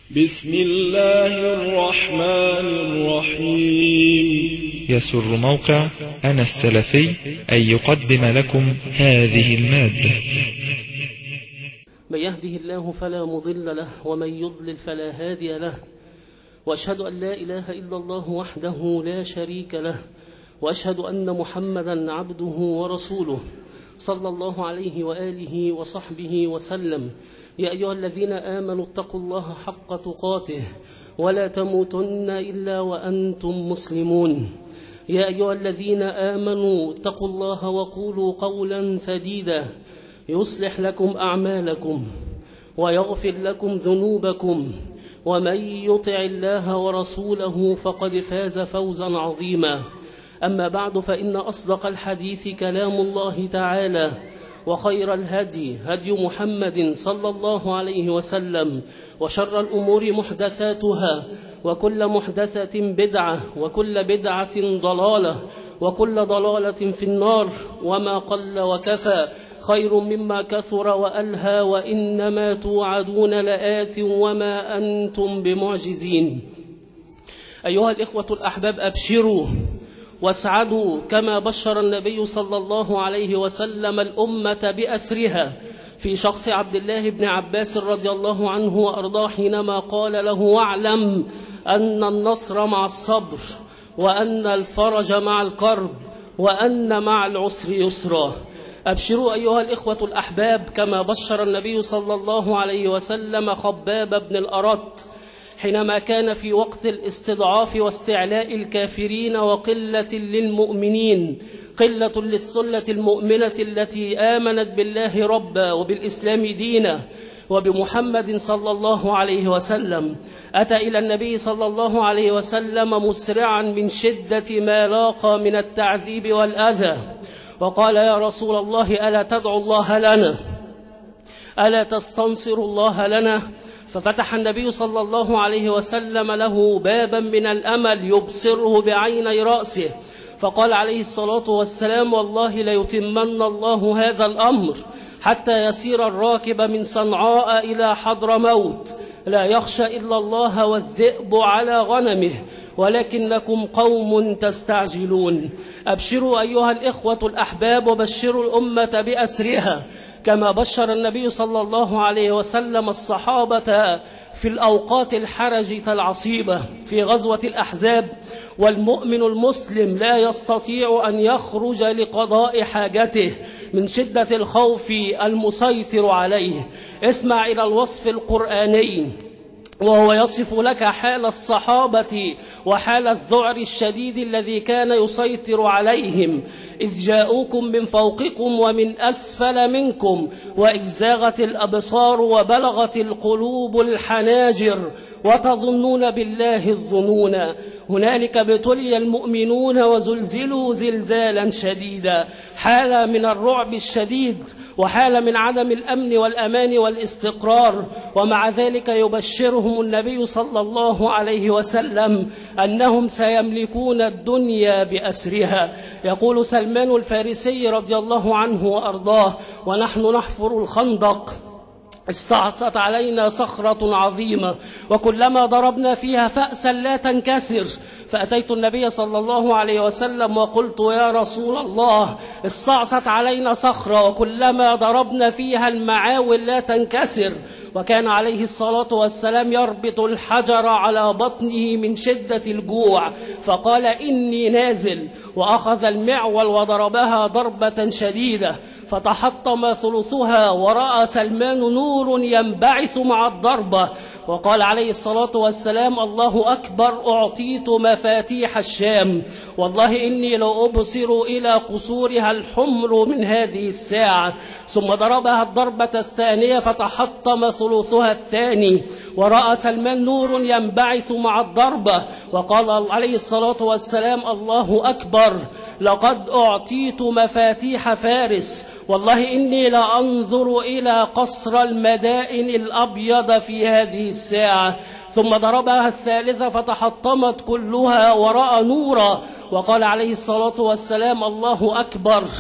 بسم الله الرحمن الرحيم. يسر موقع أنا السلفي أن يقدم لكم هذه المادة. من يهده الله فلا مضل له ومن يضلل فلا هادي له، وأشهد أن لا إله إلا الله وحده لا شريك له، وأشهد أن محمدا عبده ورسوله صلى الله عليه وآله وصحبه وسلم. يا أيها الذين آمنوا اتقوا الله حق تقاته ولا تموتن إلا وأنتم مسلمون. يا أيها الذين آمنوا اتقوا الله وقولوا قولا سديدا يصلح لكم أعمالكم ويغفر لكم ذنوبكم، ومن يطع الله ورسوله فقد فاز فوزا عظيما. أما بعد، فإن أصدق الحديث كلام الله تعالى، وخير الهدي هدي محمد صلى الله عليه وسلم، وشر الأمور محدثاتها، وكل محدثة بدعة، وكل بدعة ضلالة، وكل ضلالة في النار. وما قل وكفى خير مما كثر وألهى، وإنما توعدون لآت وما أنتم بمعجزين. أيها الإخوة الأحباب، أبشروا واسعدوا كما بشر النبي صلى الله عليه وسلم الأمة بأسرها في شخص عبد الله بن عباس رضي الله عنه وأرضاه، حينما قال له: واعلم أن النصر مع الصبر، وأن الفرج مع الكرب، وأن مع العسر يسرا. أبشروا أيها الإخوة الأحباب كما بشر النبي صلى الله عليه وسلم خباب بن الأرت حينما كان في وقت الاستضعاف واستعلاء الكافرين وقلة للمؤمنين، قلة للثلة المؤمنة التي آمنت بالله ربا وبالإسلام دينا وبمحمد صلى الله عليه وسلم. أتى إلى النبي صلى الله عليه وسلم مسرعا من شدة ما لاقى من التعذيب والأذى، وقال: يا رسول الله، ألا تدعو الله لنا؟ ألا تستنصر الله لنا؟ ففتح النبي صلى الله عليه وسلم له بابا من الأمل يبصره بعيني رأسه، فقال عليه الصلاة والسلام: والله ليتمن الله هذا الأمر حتى يسير الراكب من صنعاء إلى حضرموت، لا يخشى إلا الله والذئب على غنمه، ولكنكم قوم تستعجلون. أبشروا أيها الإخوة الأحباب، وبشروا الأمة بأسرها كما بشر النبي صلى الله عليه وسلم الصحابة في الأوقات الحرجة العصيبة في غزوة الأحزاب. والمؤمن المسلم لا يستطيع أن يخرج لقضاء حاجته من شدة الخوف المسيطر عليه. اسمع إلى الوصف القرآني وهو يصف لك حال الصحابة وحال الذعر الشديد الذي كان يسيطر عليهم: إذ جاءوكم من فوقكم ومن أسفل منكم، وإذ زاغت الأبصار وبلغت القلوب الحناجر، وتظنون بالله الظنون. هنالك ابتلي المؤمنون وزلزلوا زلزالا شديدا. حالة من الرعب الشديد، وحالة من عدم الأمن والأمان والاستقرار. ومع ذلك يبشرهم النبي صلى الله عليه وسلم أنهم سيملكون الدنيا بأسرها. يقول سلمان الفارسي رضي الله عنه وأرضاه: ونحن نحفر الخندق استعصت علينا صخرة عظيمة، وكلما ضربنا فيها فأسا لا تنكسر. فأتيت النبي صلى الله عليه وسلم وقلت: يا رسول الله، استعصت علينا صخرة وكلما ضربنا فيها المعاول لا تنكسر. وكان عليه الصلاة والسلام يربط الحجر على بطنه من شدة الجوع، فقال: إني نازل، وأخذ المعول وضربها ضربة شديدة فتحطم ثلثها، ورأى سلمان نور ينبعث مع الضربة، وقال عليه الصلاة والسلام: الله أكبر، أعطيت مفاتيح الشام، والله إني لأبصر إلى قصورها الحمر من هذه الساعة. ثم ضربها الضربة الثانية فتحطم ثلثها الثاني، ورأى سلمان نور ينبعث مع الضربة، وقال عليه الصلاة والسلام: الله أكبر، لقد أعطيت مفاتيح فارس، والله إني لأنظر إلى قصر المدائن الأبيض في هذه الساعة. ثم ضربها الثالثة فتحطمت كلها ورأى نورا، وقال عليه الصلاة والسلام: الله أكبر،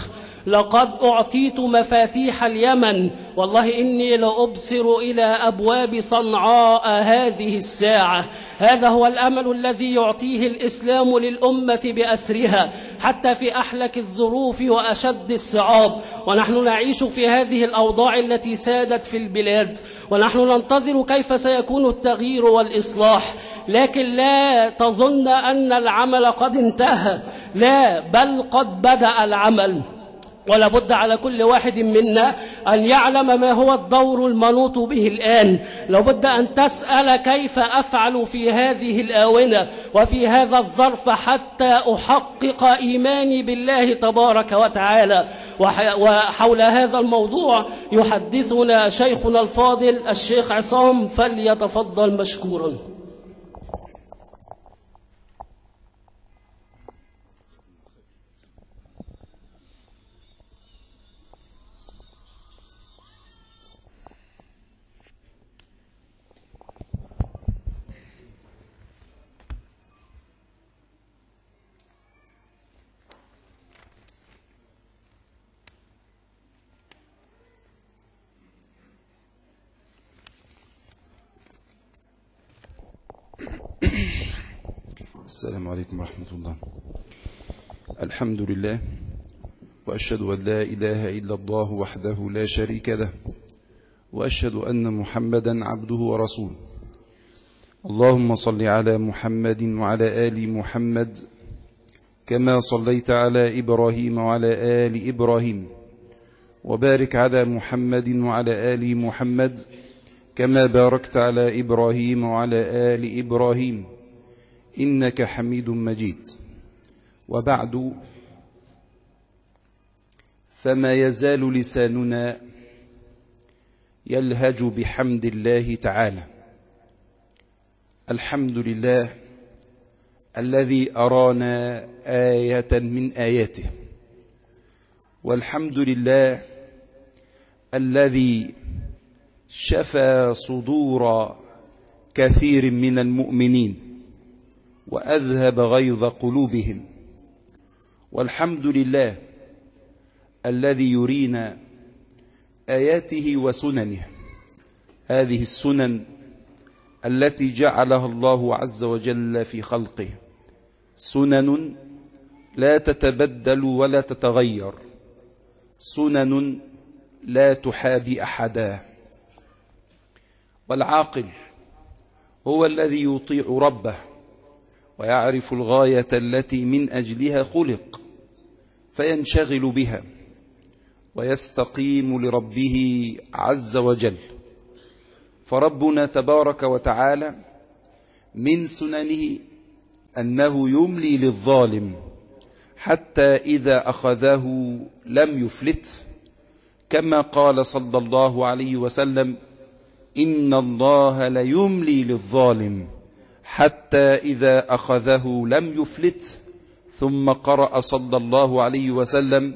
لقد أعطيت مفاتيح اليمن، والله إني لأبصر إلى أبواب صنعاء هذه الساعة. هذا هو الأمل الذي يعطيه الإسلام للأمة بأسرها حتى في أحلك الظروف وأشد الصعاب. ونحن نعيش في هذه الأوضاع التي سادت في البلاد، ونحن ننتظر كيف سيكون التغيير والإصلاح. لكن لا تظن أن العمل قد انتهى، لا، بل قد بدأ العمل. ولا بد على كل واحد منا أن يعلم ما هو الدور المنوط به الآن. لو بد أن تسأل كيف أفعل في هذه الآونة وفي هذا الظرف حتى أحقق إيماني بالله تبارك وتعالى. وحول هذا الموضوع يحدثنا شيخنا الفاضل الشيخ عصام، فليتفضل مشكورا. السلام عليكم ورحمة الله. الحمد لله، وأشهد أن لا إله إلا الله وحده لا شريك له، وأشهد أن محمدا عبده ورسوله. اللهم صل على محمد وعلى آل محمد كما صليت على إبراهيم وعلى آل إبراهيم، وبارك على محمد وعلى آل محمد كما باركت على إبراهيم وعلى آل إبراهيم إنك حميد مجيد. وبعد، فما يزال لساننا يلهج بحمد الله تعالى. الحمد لله الذي أرانا آية من آياته، والحمد لله الذي شفى صدور كثير من المؤمنين وأذهب غيظ قلوبهم، والحمد لله الذي يرينا آياته وسننه، هذه السنن التي جعلها الله عز وجل في خلقه، سنن لا تتبدل ولا تتغير، سنن لا تحابي أحدا. والعاقل هو الذي يطيع ربه ويعرف الغاية التي من أجلها خلق، فينشغل بها ويستقيم لربه عز وجل. فربنا تبارك وتعالى من سننه أنه يملي للظالم حتى إذا أخذه لم يفلت، كما قال صلى الله عليه وسلم: إن الله ليملي للظالم حتى إذا أخذه لم يفلت. ثم قرأ صلى الله عليه وسلم: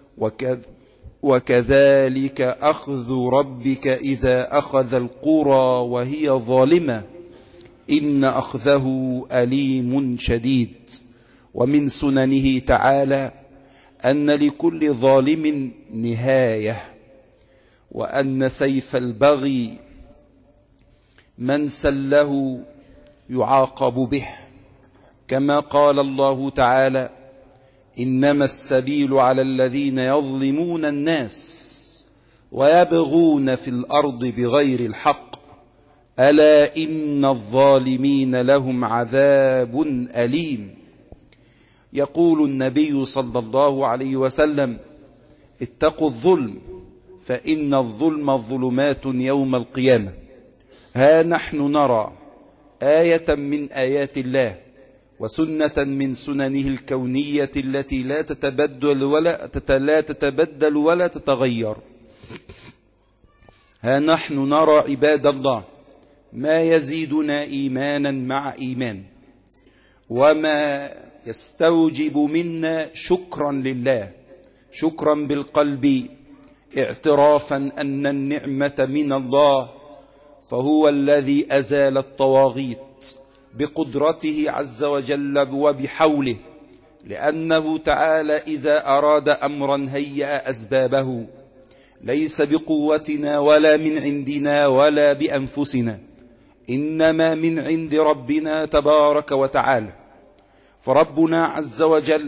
وكذلك أخذ ربك إذا أخذ القرى وهي ظالمة إن أخذه أليم شديد. ومن سننه تعالى أن لكل ظالم نهاية، وأن سيف البغي من سله يعاقب به، كما قال الله تعالى: إنما السبيل على الذين يظلمون الناس ويبغون في الأرض بغير الحق ألا إن الظالمين لهم عذاب أليم. يقول النبي صلى الله عليه وسلم: اتقوا الظلم فإن الظلم ظلمات يوم القيامة. ها نحن نرى آية من آيات الله وسنة من سننه الكونية التي لا تتبدل ولا تتغير. ها نحن نرى عباد الله ما يزيدنا إيمانا مع إيمان، وما يستوجب منا شكرا لله، شكرا بالقلب، اعترافا أن النعمة من الله، فهو الذي أزال الطواغيت بقدرته عز وجل وبحوله، لأنه تعالى إذا أراد أمرا هيأ أسبابه، ليس بقوتنا ولا من عندنا ولا بأنفسنا، إنما من عند ربنا تبارك وتعالى. فربنا عز وجل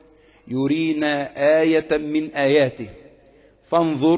يرينا آية من آياته، فانظر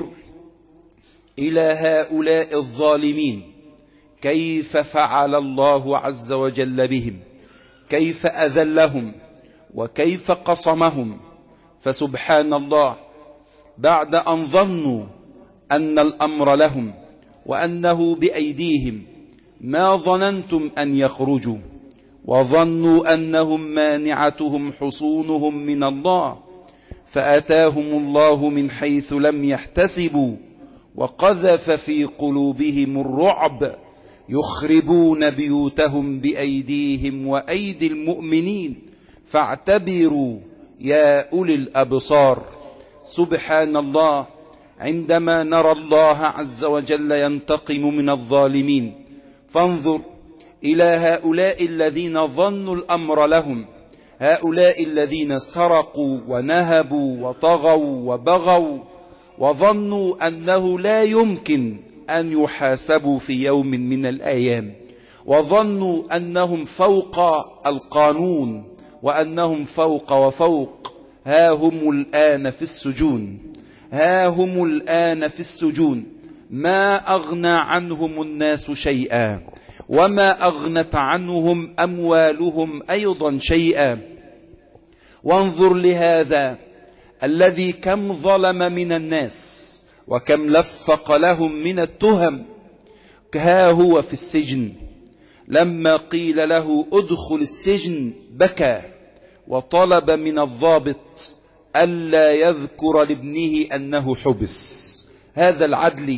إلى هؤلاء الظالمين كيف فعل الله عز وجل بهم، كيف أذلهم وكيف قصمهم. فسبحان الله، بعد أن ظنوا أن الأمر لهم وأنه بأيديهم، ما ظننتم أن يخرجوا، وظنوا أنهم مانعتهم حصونهم من الله، فأتاهم الله من حيث لم يحتسبوا وقذف في قلوبهم الرعب، يخربون بيوتهم بأيديهم وأيدي المؤمنين، فاعتبروا يا أولي الأبصار. سبحان الله، عندما نرى الله عز وجل ينتقم من الظالمين، فانظر إلى هؤلاء الذين ظنوا الأمر لهم، هؤلاء الذين سرقوا ونهبوا وطغوا وبغوا، وظنوا أنه لا يمكن أن يحاسبوا في يوم من الأيام، وظنوا أنهم فوق القانون وأنهم فوق وفوق. ها هم الآن في السجون، ها هم الآن في السجون، ما أغنى عنهم الناس شيئا، وما أغنت عنهم أموالهم أيضا شيئا. وانظر لهذا الذي كم ظلم من الناس وكم لفق لهم من التهم، ها هو في السجن. لما قيل له ادخل السجن بكى، وطلب من الضابط ألا يذكر لابنه أنه حبس. هذا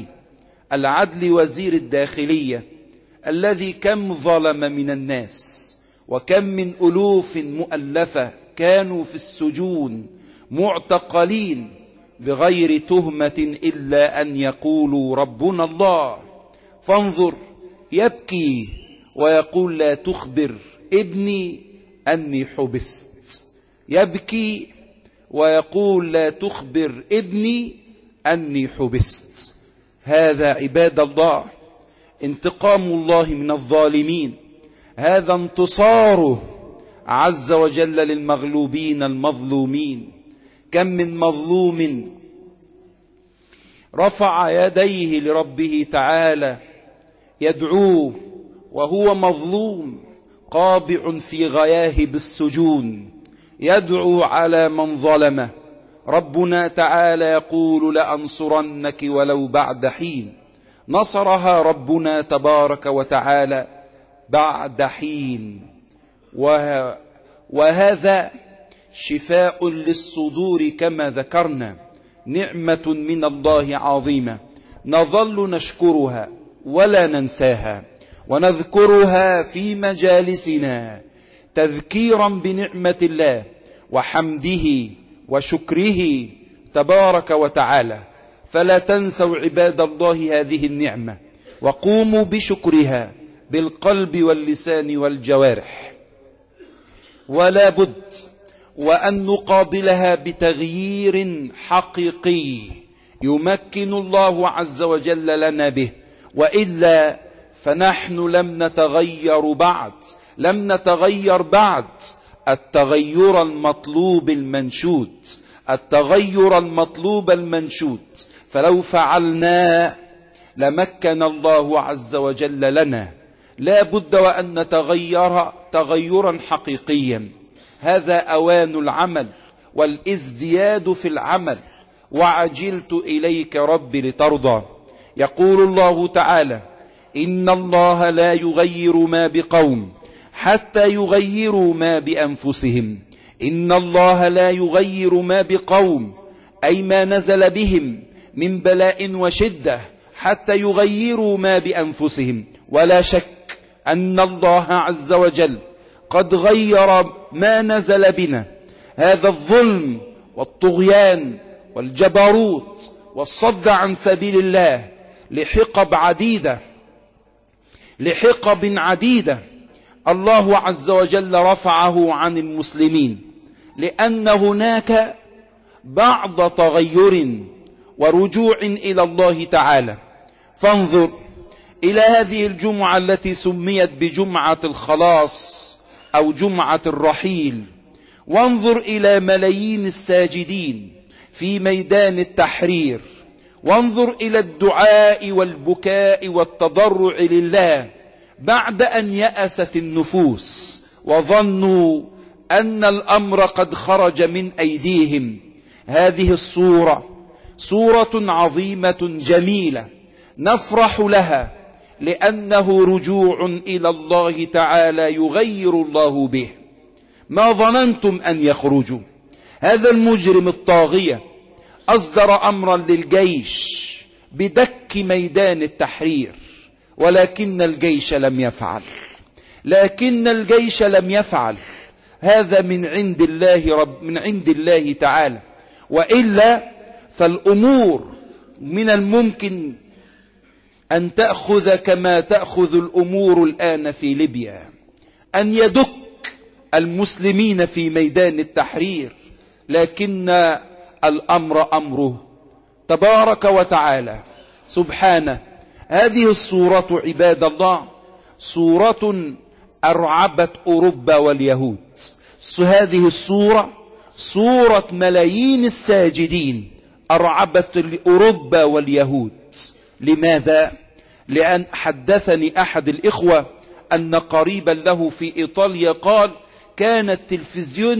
العدل وزير الداخلية الذي كم ظلم من الناس، وكم من ألوف مؤلفة كانوا في السجون معتقلين بغير تهمة إلا أن يقولوا ربنا الله. فانظر، يبكي ويقول لا تخبر ابني أني حبست، يبكي ويقول لا تخبر ابني أني حبست. هذا عباد الله انتقام الله من الظالمين، هذا انتصاره عز وجل للمغلوبين المظلومين. كم من مظلوم رفع يديه لربه تعالى يدعوه وهو مظلوم قابع في غياهب السجون، يدعو على من ظلمه. ربنا تعالى يقول لأنصرنك ولو بعد حين، نصرها ربنا تبارك وتعالى بعد حين. وهذا شفاء للصدور كما ذكرنا، نعمة من الله عظيمة، نظل نشكرها ولا ننساها، ونذكرها في مجالسنا تذكيرا بنعمة الله وحمده وشكره تبارك وتعالى. فلا تنسوا عباد الله هذه النعمة، وقوموا بشكرها بالقلب واللسان والجوارح. ولا بد وأن نقابلها بتغيير حقيقي يمكن الله عز وجل لنا به، وإلا فنحن لم نتغير بعد التغير المطلوب المنشود. فلو فعلنا لمكن الله عز وجل لنا. لا بد وأن نتغير تغيرا حقيقيا. هذا أوان العمل والازدياد في العمل. وعجلت إليك ربي لترضى. يقول الله تعالى: إن الله لا يغير ما بقوم حتى يغيروا ما بأنفسهم. إن الله لا يغير ما بقوم، أي ما نزل بهم من بلاء وشدة، حتى يغيروا ما بأنفسهم. ولا شك أن الله عز وجل قد غير ما نزل بنا. هذا الظلم والطغيان والجبروت والصد عن سبيل الله لحقب عديدة الله عز وجل رفعه عن المسلمين. لأن هناك بعض تغير ورجوع إلى الله تعالى. فانظر إلى هذه الجمعة التي سميت بجمعة الخلاص أو جمعة الرحيل، وانظر إلى ملايين الساجدين في ميدان التحرير، وانظر إلى الدعاء والبكاء والتضرع لله بعد أن يأست النفوس وظنوا أن الأمر قد خرج من أيديهم. هذه الصورة صورة عظيمة جميلة نفرح لها، لأنه رجوع إلى الله تعالى يغير الله به. ما ظننتم أن يخرجوا؟ هذا المجرم الطاغية أصدر أمرا للجيش بدك ميدان التحرير، ولكن الجيش لم يفعل. هذا من عند الله تعالى. وإلا فالأمور من الممكن أن تأخذ كما تأخذ الأمور الآن في ليبيا، أن يدك المسلمين في ميدان التحرير، لكن الأمر أمره تبارك وتعالى سبحانه. هذه الصورة عباد الله صورة أرعبت أوروبا واليهود. هذه الصورة صورة ملايين الساجدين أرعبت أوروبا واليهود. لماذا؟ لأن حدثني أحد الإخوة أن قريبا له في إيطاليا قال كان التلفزيون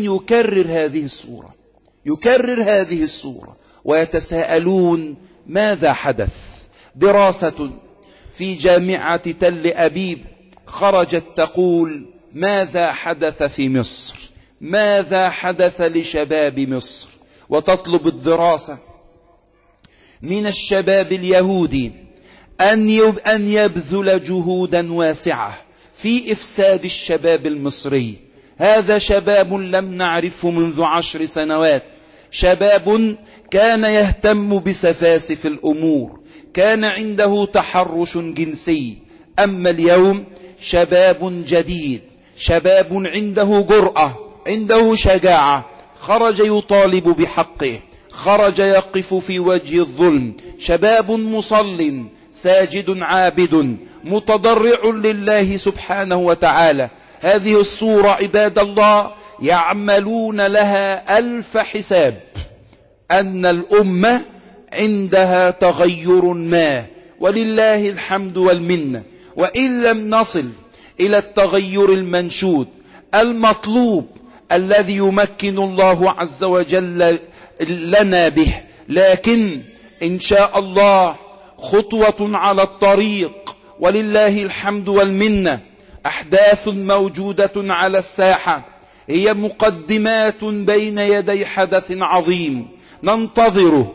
يكرر هذه الصورة ويتساءلون ماذا حدث. دراسة في جامعة تل أبيب خرجت تقول ماذا حدث في مصر، ماذا حدث لشباب مصر، وتطلب الدراسة من الشباب اليهودي أن يبذل جهودا واسعة في إفساد الشباب المصري. هذا شباب لم نعرفه منذ 10 سنوات، شباب كان يهتم بسفاسف الأمور، كان عنده تحرش جنسي. أما اليوم شباب جديد، شباب عنده جرأة، عنده شجاعة، خرج يطالب بحقه، خرج يقف في وجه الظلم. شباب مصل ساجد عابد متضرع لله سبحانه وتعالى. هذه الصورة عباد الله يعملون لها 1000 حساب أن الأمة عندها تغير ما، ولله الحمد والمنة. وإن لم نصل إلى التغير المنشود المطلوب الذي يمكن الله عز وجل لنا به، لكن إن شاء الله خطوة على الطريق، ولله الحمد والمنة. أحداث موجودة على الساحة هي مقدمات بين يدي حدث عظيم ننتظره،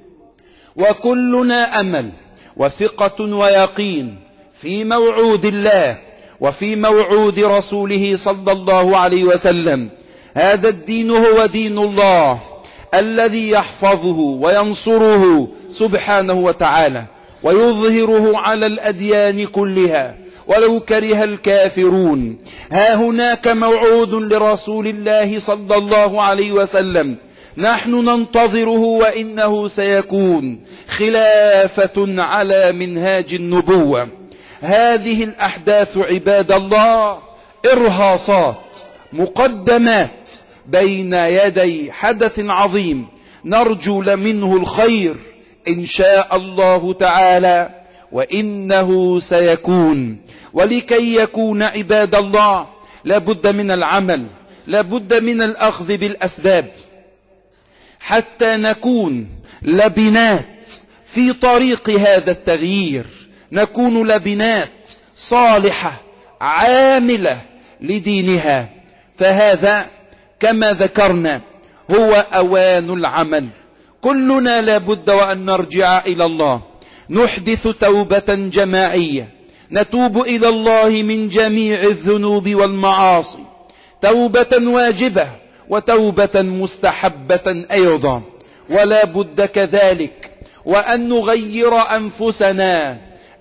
وكلنا أمل وثقة ويقين في موعود الله وفي موعود رسوله صلى الله عليه وسلم. هذا الدين هو دين الله الذي يحفظه وينصره سبحانه وتعالى ويظهره على الأديان كلها ولو كره الكافرون. ها هناك موعود لرسول الله صلى الله عليه وسلم نحن ننتظره، وإنه سيكون خلافة على منهاج النبوة. هذه الأحداث عباد الله إرهاصات، مقدمات بين يدي حدث عظيم نرجو منه الخير إن شاء الله تعالى، وإنه سيكون. ولكي يكون عباد الله لابد من العمل، لابد من الأخذ بالأسباب حتى نكون لبنات في طريق هذا التغيير، نكون لبنات صالحة عاملة لدينها. فهذا كما ذكرنا هو أوان العمل. كلنا لابد وأن نرجع إلى الله، نحدث توبة جماعية، نتوب إلى الله من جميع الذنوب والمعاصي، توبة واجبة وتوبة مستحبة أيضا. ولا بد كذلك وأن نغير أنفسنا.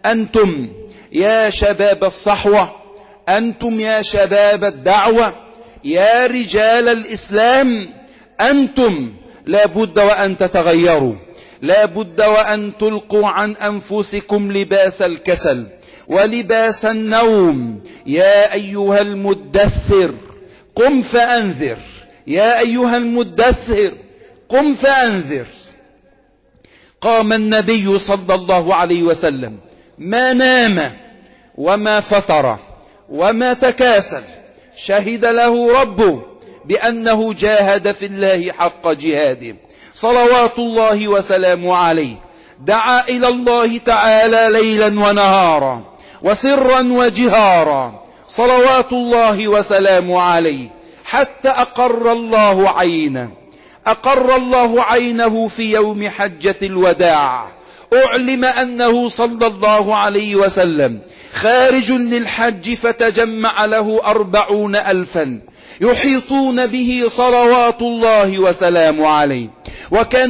أنتم يا شباب الصحوة، أنتم يا شباب الدعوة، يا رجال الإسلام أنتم لا بد وأن تتغيروا، لا بد وأن تلقوا عن أنفسكم لباس الكسل ولباس النوم. يا أيها المدثر قم فأنذر، يا أيها المدثر قم فأنذر. قام النبي صلى الله عليه وسلم ما نام وما فتر وما تكاسل، شهد له ربه بأنه جاهد في الله حق جهاده صلوات الله وسلامه عليه. دعا إلى الله تعالى ليلا ونهارا وسرا وجهارا صلوات الله وسلامه عليه، حتى أقر الله عينه في يوم حجة الوداع. أعلم أنه صلى الله عليه وسلم خارج للحج، فتجمع له 40,000 يحيطون به صلوات الله وسلامه عليه. وكان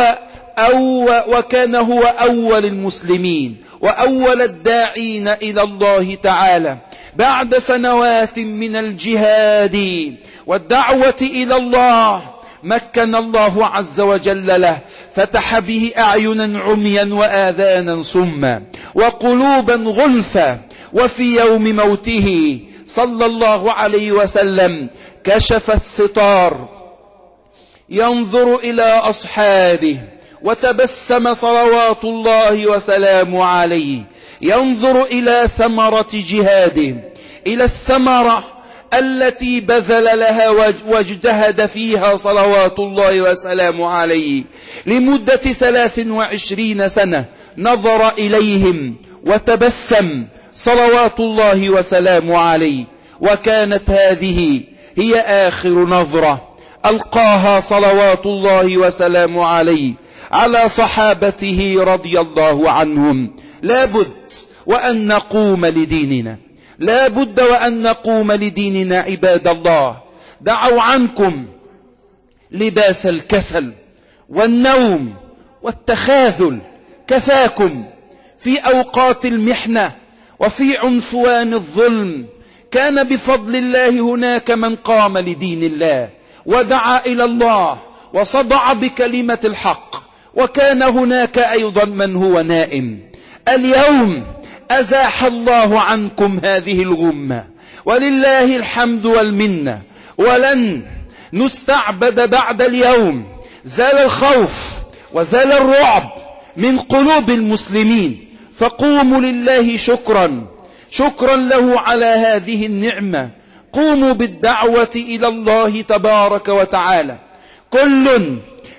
هو أول المسلمين وأول الداعين إلى الله تعالى بعد سنوات من الجهاد والدعوة إلى الله. مكن الله عز وجل له، فتح به أعينا عميا وآذانا صما وقلوبا غلفا. وفي يوم موته صلى الله عليه وسلم كشف الستار ينظر إلى أصحابه وتبسم صلوات الله وسلامه عليه، ينظر إلى ثمرة جهاده، إلى الثمرة التي بذل لها واجتهد فيها صلوات الله وسلامه عليه لمدة 23 سنة. نظر إليهم وتبسم صلوات الله وسلامه عليه. وكانت هذه هي آخر نظرة ألقاها صلوات الله وسلامه عليه على صحابته رضي الله عنهم. لابد وأن نقوم لديننا، لا بد وأن نقوم لديننا عباد الله. دعوا عنكم لباس الكسل والنوم والتخاذل، كفاكم في أوقات المحنة وفي عنفوان الظلم. كان بفضل الله هناك من قام لدين الله ودعا إلى الله وصدع بكلمة الحق، وكان هناك أيضا من هو نائم. اليوم أزاح الله عنكم هذه الغمة، ولله الحمد والمنة، ولن نستعبد بعد اليوم. زال الخوف وزال الرعب من قلوب المسلمين، فقوموا لله شكرا له على هذه النعمة. قوموا بالدعوة إلى الله تبارك وتعالى، كل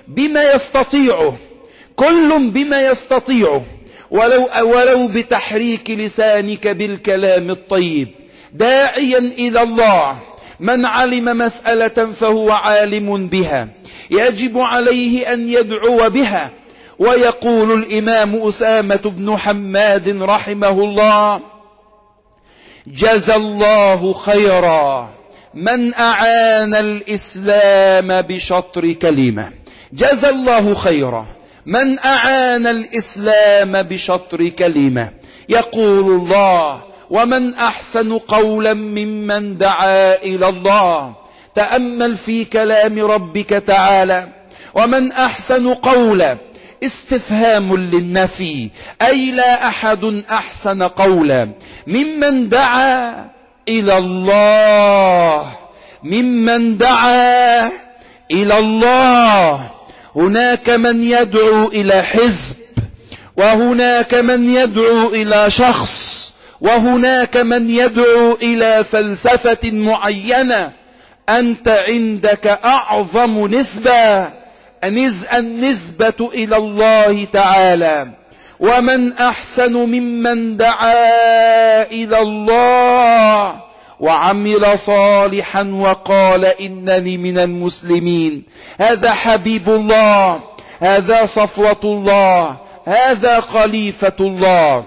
بما يستطيعه ولو بتحريك لسانك بالكلام الطيب، داعيا إلى الله. من علم مسألة فهو عالم بها، يجب عليه أن يدعو بها. ويقول الإمام أسامة بن حماد رحمه الله: جزى الله خيرا من أعان الإسلام بشطر كلمة. جزى الله خيرا من أعان الإسلام بشطر كلمة. يقول الله: ومن أحسن قولا ممن دعا إلى الله. تأمل في كلام ربك تعالى: ومن أحسن قولا، استفهام للنفي، أي لا أحد أحسن قولا ممن دعا إلى الله. ممن دعا إلى الله. هناك من يدعو إلى حزب، وهناك من يدعو إلى شخص، وهناك من يدعو إلى فلسفة معينة. أنت عندك أعظم نسبة، النسبة إلى الله تعالى. ومن أحسن ممن دعا إلى الله وعمل صالحا وقال إنني من المسلمين. هذا حبيب الله، هذا صفوة الله، هذا خليفة الله.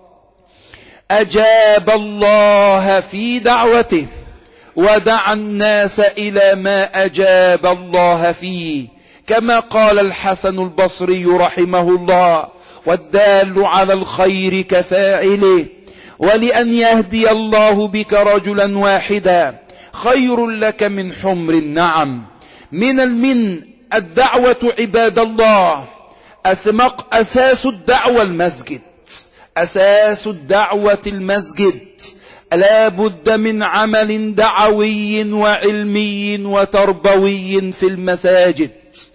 أجاب الله في دعوته ودعا الناس إلى ما أجاب الله فيه، كما قال الحسن البصري رحمه الله: والدال على الخير كفاعله. ولأن يهدي الله بك رجلا واحدا خير لك من حمر النعم. من الدعوة عباد الله، أساس الدعوة المسجد، أساس الدعوة المسجد. لا بد من عمل دعوي وعلمي وتربوي في المساجد.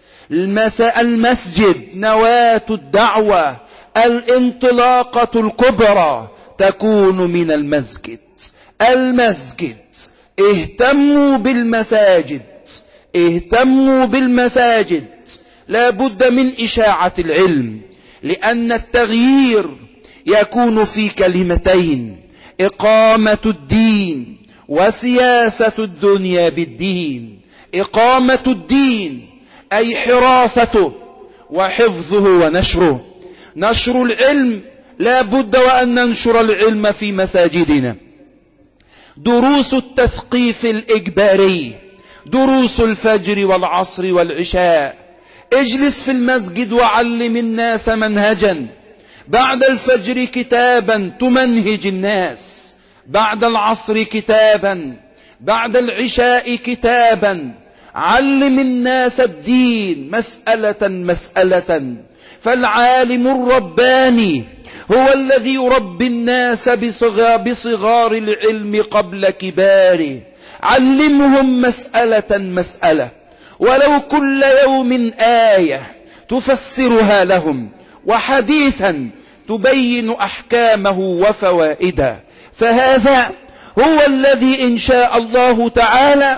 المسجد نواة الدعوة، الانطلاقة الكبرى تكون من المسجد. المسجد، اهتموا بالمساجد، اهتموا بالمساجد. لا بد من إشاعة العلم، لأن التغيير يكون في كلمتين: إقامة الدين وسياسة الدنيا بالدين. إقامة الدين أي حراسته وحفظه ونشره. نشر العلم، لا بد وأن ننشر العلم في مساجدنا. دروس التثقيف الإجباري، دروس الفجر والعصر والعشاء. اجلس في المسجد وعلم الناس منهجا. بعد الفجر كتابا تمنهج الناس، بعد العصر كتابا، بعد العشاء كتابا. علم الناس الدين مسألة مسألة. فالعالم الرباني هو الذي يربي الناس بصغار العلم قبل كباره. علمهم مسألة مسألة، ولو كل يوم آية تفسرها لهم، وحديثا تبين أحكامه وفوائده. فهذا هو الذي إن شاء الله تعالى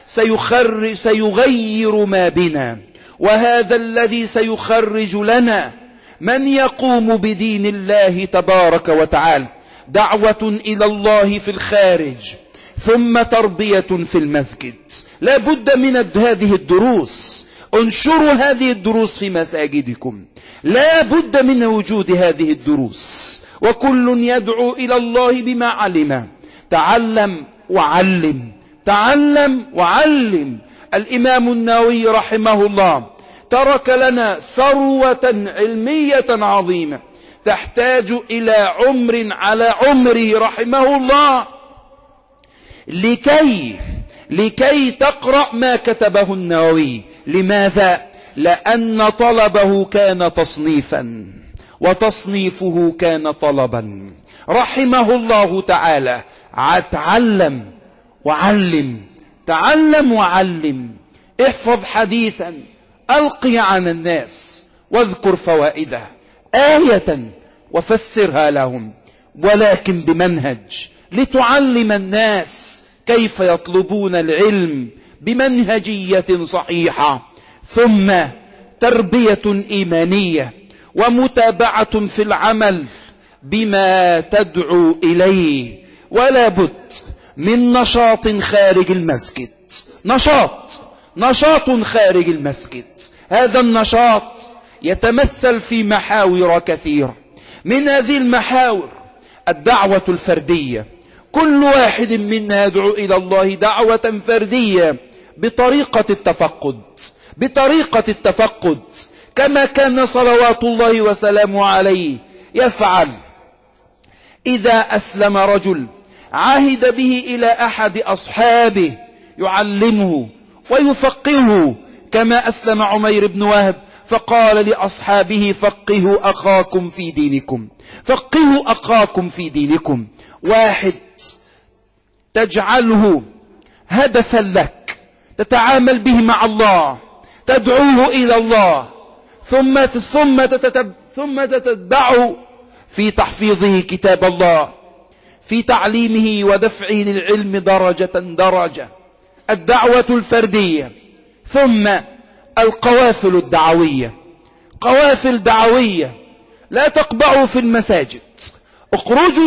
سيغير ما بنا، وهذا الذي سيخرج لنا من يقوم بدين الله تبارك وتعالى. دعوة إلى الله في الخارج، ثم تربية في المسجد. لا بد من هذه الدروس. انشروا هذه الدروس في مساجدكم. لا بد من وجود هذه الدروس، وكل يدعو إلى الله بما علم. تعلم وعلم، تعلم وعلم. الإمام النووي رحمه الله ترك لنا ثروة علمية عظيمة تحتاج إلى عمر على عمره رحمه الله لكي تقرأ ما كتبه النووي. لماذا؟ لأن طلبه كان تصنيفا، وتصنيفه كان طلبا. رحمه الله تعالى. تعلم وعلم، تعلم وعلم. احفظ حديثا، ألقي عن الناس، واذكر فوائده آية وفسرها لهم، ولكن بمنهج، لتعلم الناس كيف يطلبون العلم بمنهجية صحيحة. ثم تربية إيمانية، ومتابعة في العمل بما تدعو إليه. ولا بد من نشاط خارج المسجد. نشاط خارج المسجد. هذا النشاط يتمثل في محاور كثيرة. من هذه المحاور الدعوة الفردية. كل واحد منا يدعو إلى الله دعوة فردية بطريقة التفقد، كما كان صلوات الله وسلامه عليه يفعل. إذا أسلم رجل عهد به إلى أحد أصحابه يعلمه ويفقهه، كما أسلم عمير بن وهب فقال لأصحابه: فقهوا أخاكم في دينكم، فقهوا أخاكم في دينكم. واحد تجعله هدفا لك، تتعامل به مع الله، تدعوه إلى الله، ثم تتبعه في تحفيظه كتاب الله، في تعليمه ودفعه للعلم درجة. الدعوة الفردية. ثم القوافل الدعوية. قوافل دعوية لا تقبعوا في المساجد. اخرجوا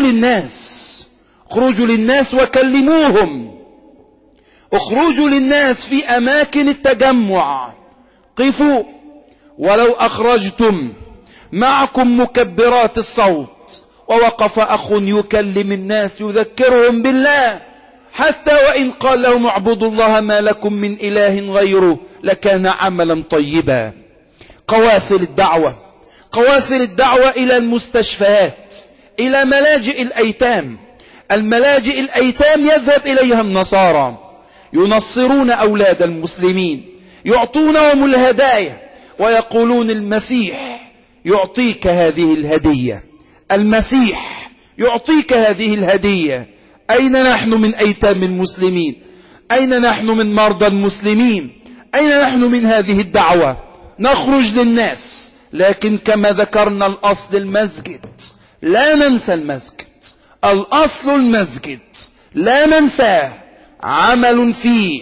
للناس وكلموهم. اخرجوا للناس في أماكن التجمع. قفوا. ولو أخرجتم معكم مكبرات الصوت ووقف أخ يكلم الناس يذكرهم بالله، حتى وإن قال لهم اعبدوا الله ما لكم من إله غيره، لكان عملا طيبا. قوافل الدعوة إلى المستشفيات، إلى ملاجئ الأيتام. الملاجئ الأيتام يذهب إليها النصارى، ينصرون أولاد المسلمين، يعطونهم الهدايا ويقولون المسيح يعطيك هذه الهدية، المسيح يعطيك هذه الهدية. أين نحن من أيتام المسلمين؟ أين نحن من مرضى المسلمين؟ أين نحن من هذه الدعوة؟ نخرج للناس، لكن كما ذكرنا الأصل المسجد، لا ننسى المسجد، الأصل المسجد لا ننساه، عمل فيه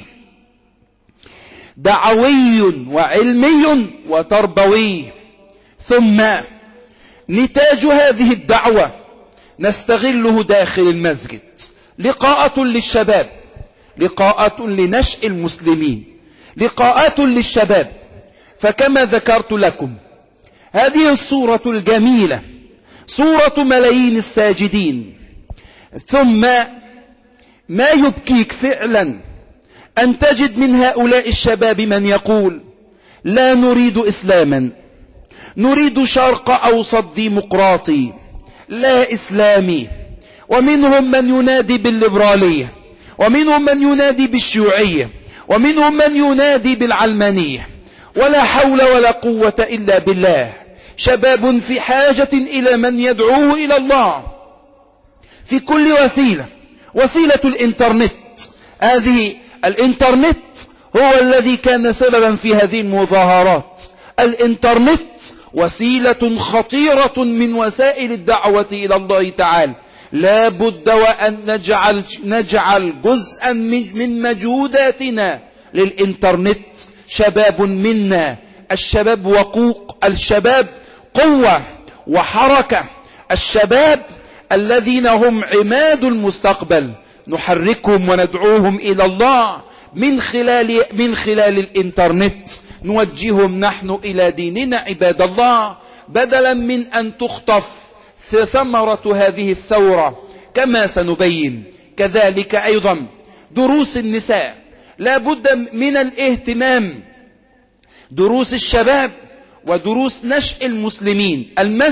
دعوي وعلمي وتربوي. ثم نتاج هذه الدعوة نستغله داخل المسجد، لقاءة للشباب، لقاءة لنشء المسلمين، لقاءات للشباب. فكما ذكرت لكم هذه الصورة الجميلة صورة ملايين الساجدين. ثم ما يبكيك فعلا أن تجد من هؤلاء الشباب من يقول لا نريد إسلاما، نريد شرق أوسط ديمقراطي لا إسلامي. ومنهم من ينادي بالليبرالية، ومنهم من ينادي بالشيوعية، ومنهم من ينادي بالعلمانية. ولا حول ولا قوة إلا بالله. شباب في حاجة إلى من يدعوه إلى الله في كل وسيلة. وسيلة الإنترنت، هذه الإنترنت هو الذي كان سببا في هذه المظاهرات. الإنترنت وسيلة خطيرة من وسائل الدعوة إلى الله تعالى. لا بد وأن نجعل جزءا من مجهوداتنا للإنترنت. شباب منا، الشباب وقوق، الشباب قوة وحركة، الشباب الذين هم عماد المستقبل، نحركهم وندعوهم إلى الله من خلال الإنترنت. نوجههم نحن إلى ديننا عباد الله، بدلا من أن تخطف ثمرة هذه الثورة كما سنبين. كذلك أيضا دروس النساء لا بد من الاهتمام، دروس الشباب ودروس نشء المسلمين.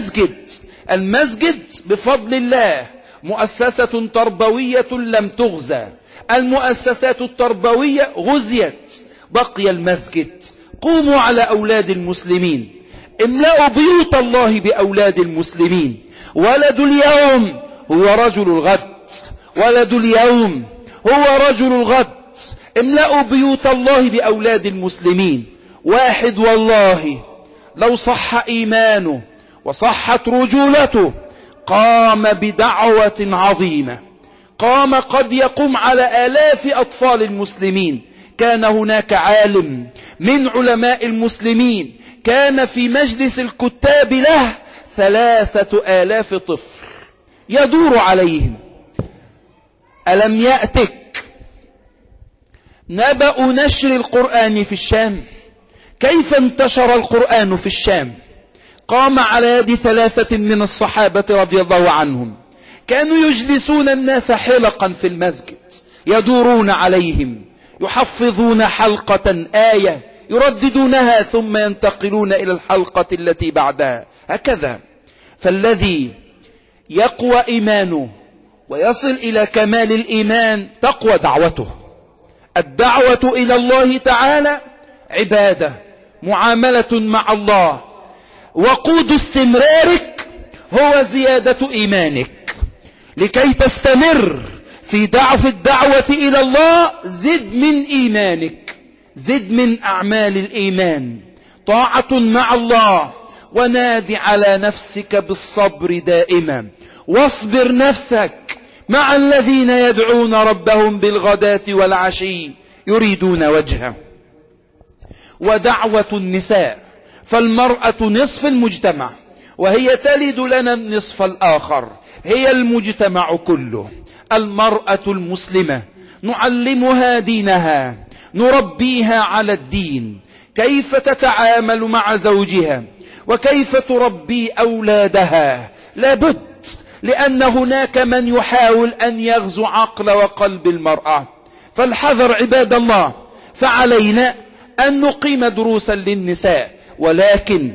المسجد بفضل الله مؤسسة تربوية لم تغزى، المؤسسات التربوية غزيت، بقي المسجد. قوموا على أولاد المسلمين، املأوا بيوت الله بأولاد المسلمين. ولد اليوم هو رجل الغد، ولد اليوم هو رجل الغد. املأوا بيوت الله بأولاد المسلمين. واحد والله لو صح إيمانه وصحت رجولته قام بدعوة عظيمة، قد يقوم على آلاف أطفال المسلمين. كان هناك عالم من علماء المسلمين كان في مجلس الكتاب له 3,000 طفل يدور عليهم. ألم يأتك نبأ نشر القرآن في الشام؟ كيف انتشر القرآن في الشام؟ قام على يد 3 من الصحابة رضي الله عنهم، كانوا يجلسون الناس حلقا في المسجد يدورون عليهم، يحفظون حلقة آية يرددونها ثم ينتقلون إلى الحلقة التي بعدها، هكذا. فالذي يقوى إيمانه ويصل إلى كمال الإيمان تقوى دعوته. الدعوة إلى الله تعالى عبادة، معاملة مع الله. وقود استمرارك هو زيادة إيمانك. لكي تستمر في الدعوة إلى الله زد من إيمانك، زد من أعمال الإيمان، طاعة مع الله. ونادي على نفسك بالصبر دائما، واصبر نفسك مع الذين يدعون ربهم بالغداة والعشي يريدون وجهه. ودعوة النساء، فالمرأة نصف المجتمع وهي تلد لنا النصف الآخر، هي المجتمع كله. المرأة المسلمة نعلمها دينها، نربيها على الدين، كيف تتعامل مع زوجها وكيف تربي أولادها. لابد، لأن هناك من يحاول أن يغزو عقل وقلب المرأة. فالحذر عباد الله. فعلينا أن نقيم دروسا للنساء، ولكن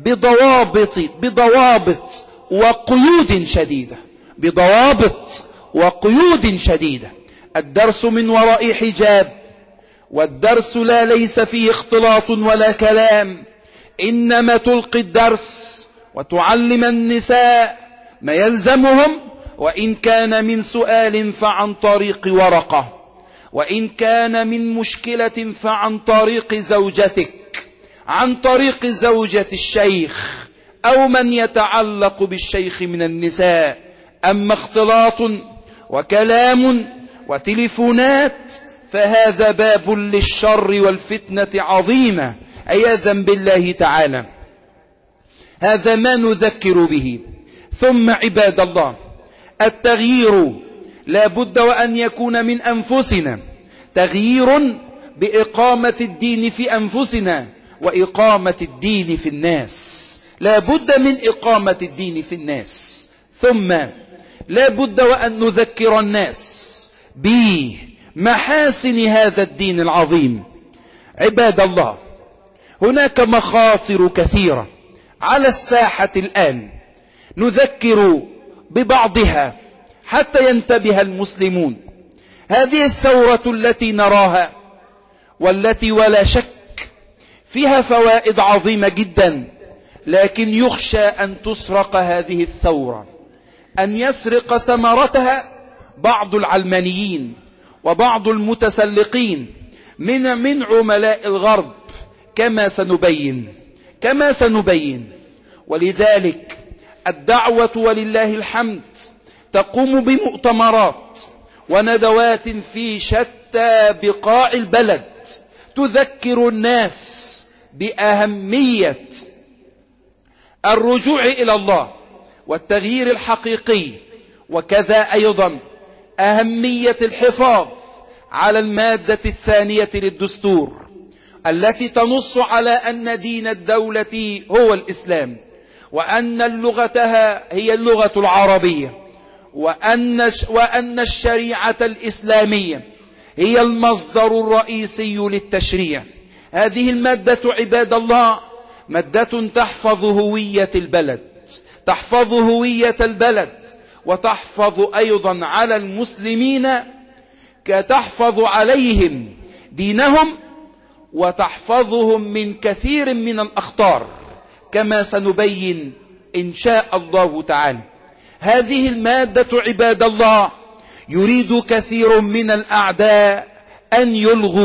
بضوابط وقيود شديدة، بضوابط وقيود شديدة. الدرس من وراء حجاب والدرس لا ليس فيه اختلاط ولا كلام، إنما تلقي الدرس وتعلم النساء ما يلزمهم، وإن كان من سؤال فعن طريق ورقة، وإن كان من مشكلة فعن طريق زوجتك، عن طريق زوجة الشيخ أو من يتعلق بالشيخ من النساء. أما اختلاط وكلام وتلفونات فهذا باب للشر والفتنة عظيمة عياذا بالله تعالى. هذا ما نذكر به. ثم عباد الله، التغيير لا بد وأن يكون من أنفسنا، تغيير بإقامة الدين في أنفسنا وإقامة الدين في الناس. لا بد من إقامة الدين في الناس. ثم لا بد وأن نذكر الناس بمحاسن هذا الدين العظيم. عباد الله، هناك مخاطر كثيرة على الساحة الآن، نذكر ببعضها حتى ينتبه المسلمون. هذه الثورة التي نراها والتي ولا شك فيها فوائد عظيمة جدا، لكن يخشى أن تسرق هذه الثورة، أن يسرق ثمرتها بعض العلمانيين وبعض المتسلقين من عملاء الغرب كما سنبين. ولذلك الدعوة ولله الحمد تقوم بمؤتمرات وندوات في شتى بقاع البلد تذكر الناس بأهمية الرجوع إلى الله والتغيير الحقيقي، وكذا أيضا أهمية الحفاظ على المادة الثانية للدستور التي تنص على أن دين الدولة هو الإسلام، وأن لغتها هي اللغة العربية، وأن الشريعة الإسلامية هي المصدر الرئيسي للتشريع. هذه المادة عباد الله مادة تحفظ هوية البلد، وتحفظ أيضا على المسلمين، كتحفظ عليهم دينهم وتحفظهم من كثير من الأخطار كما سنبين إن شاء الله تعالى. هذه المادة عباد الله يريد كثير من الأعداء أن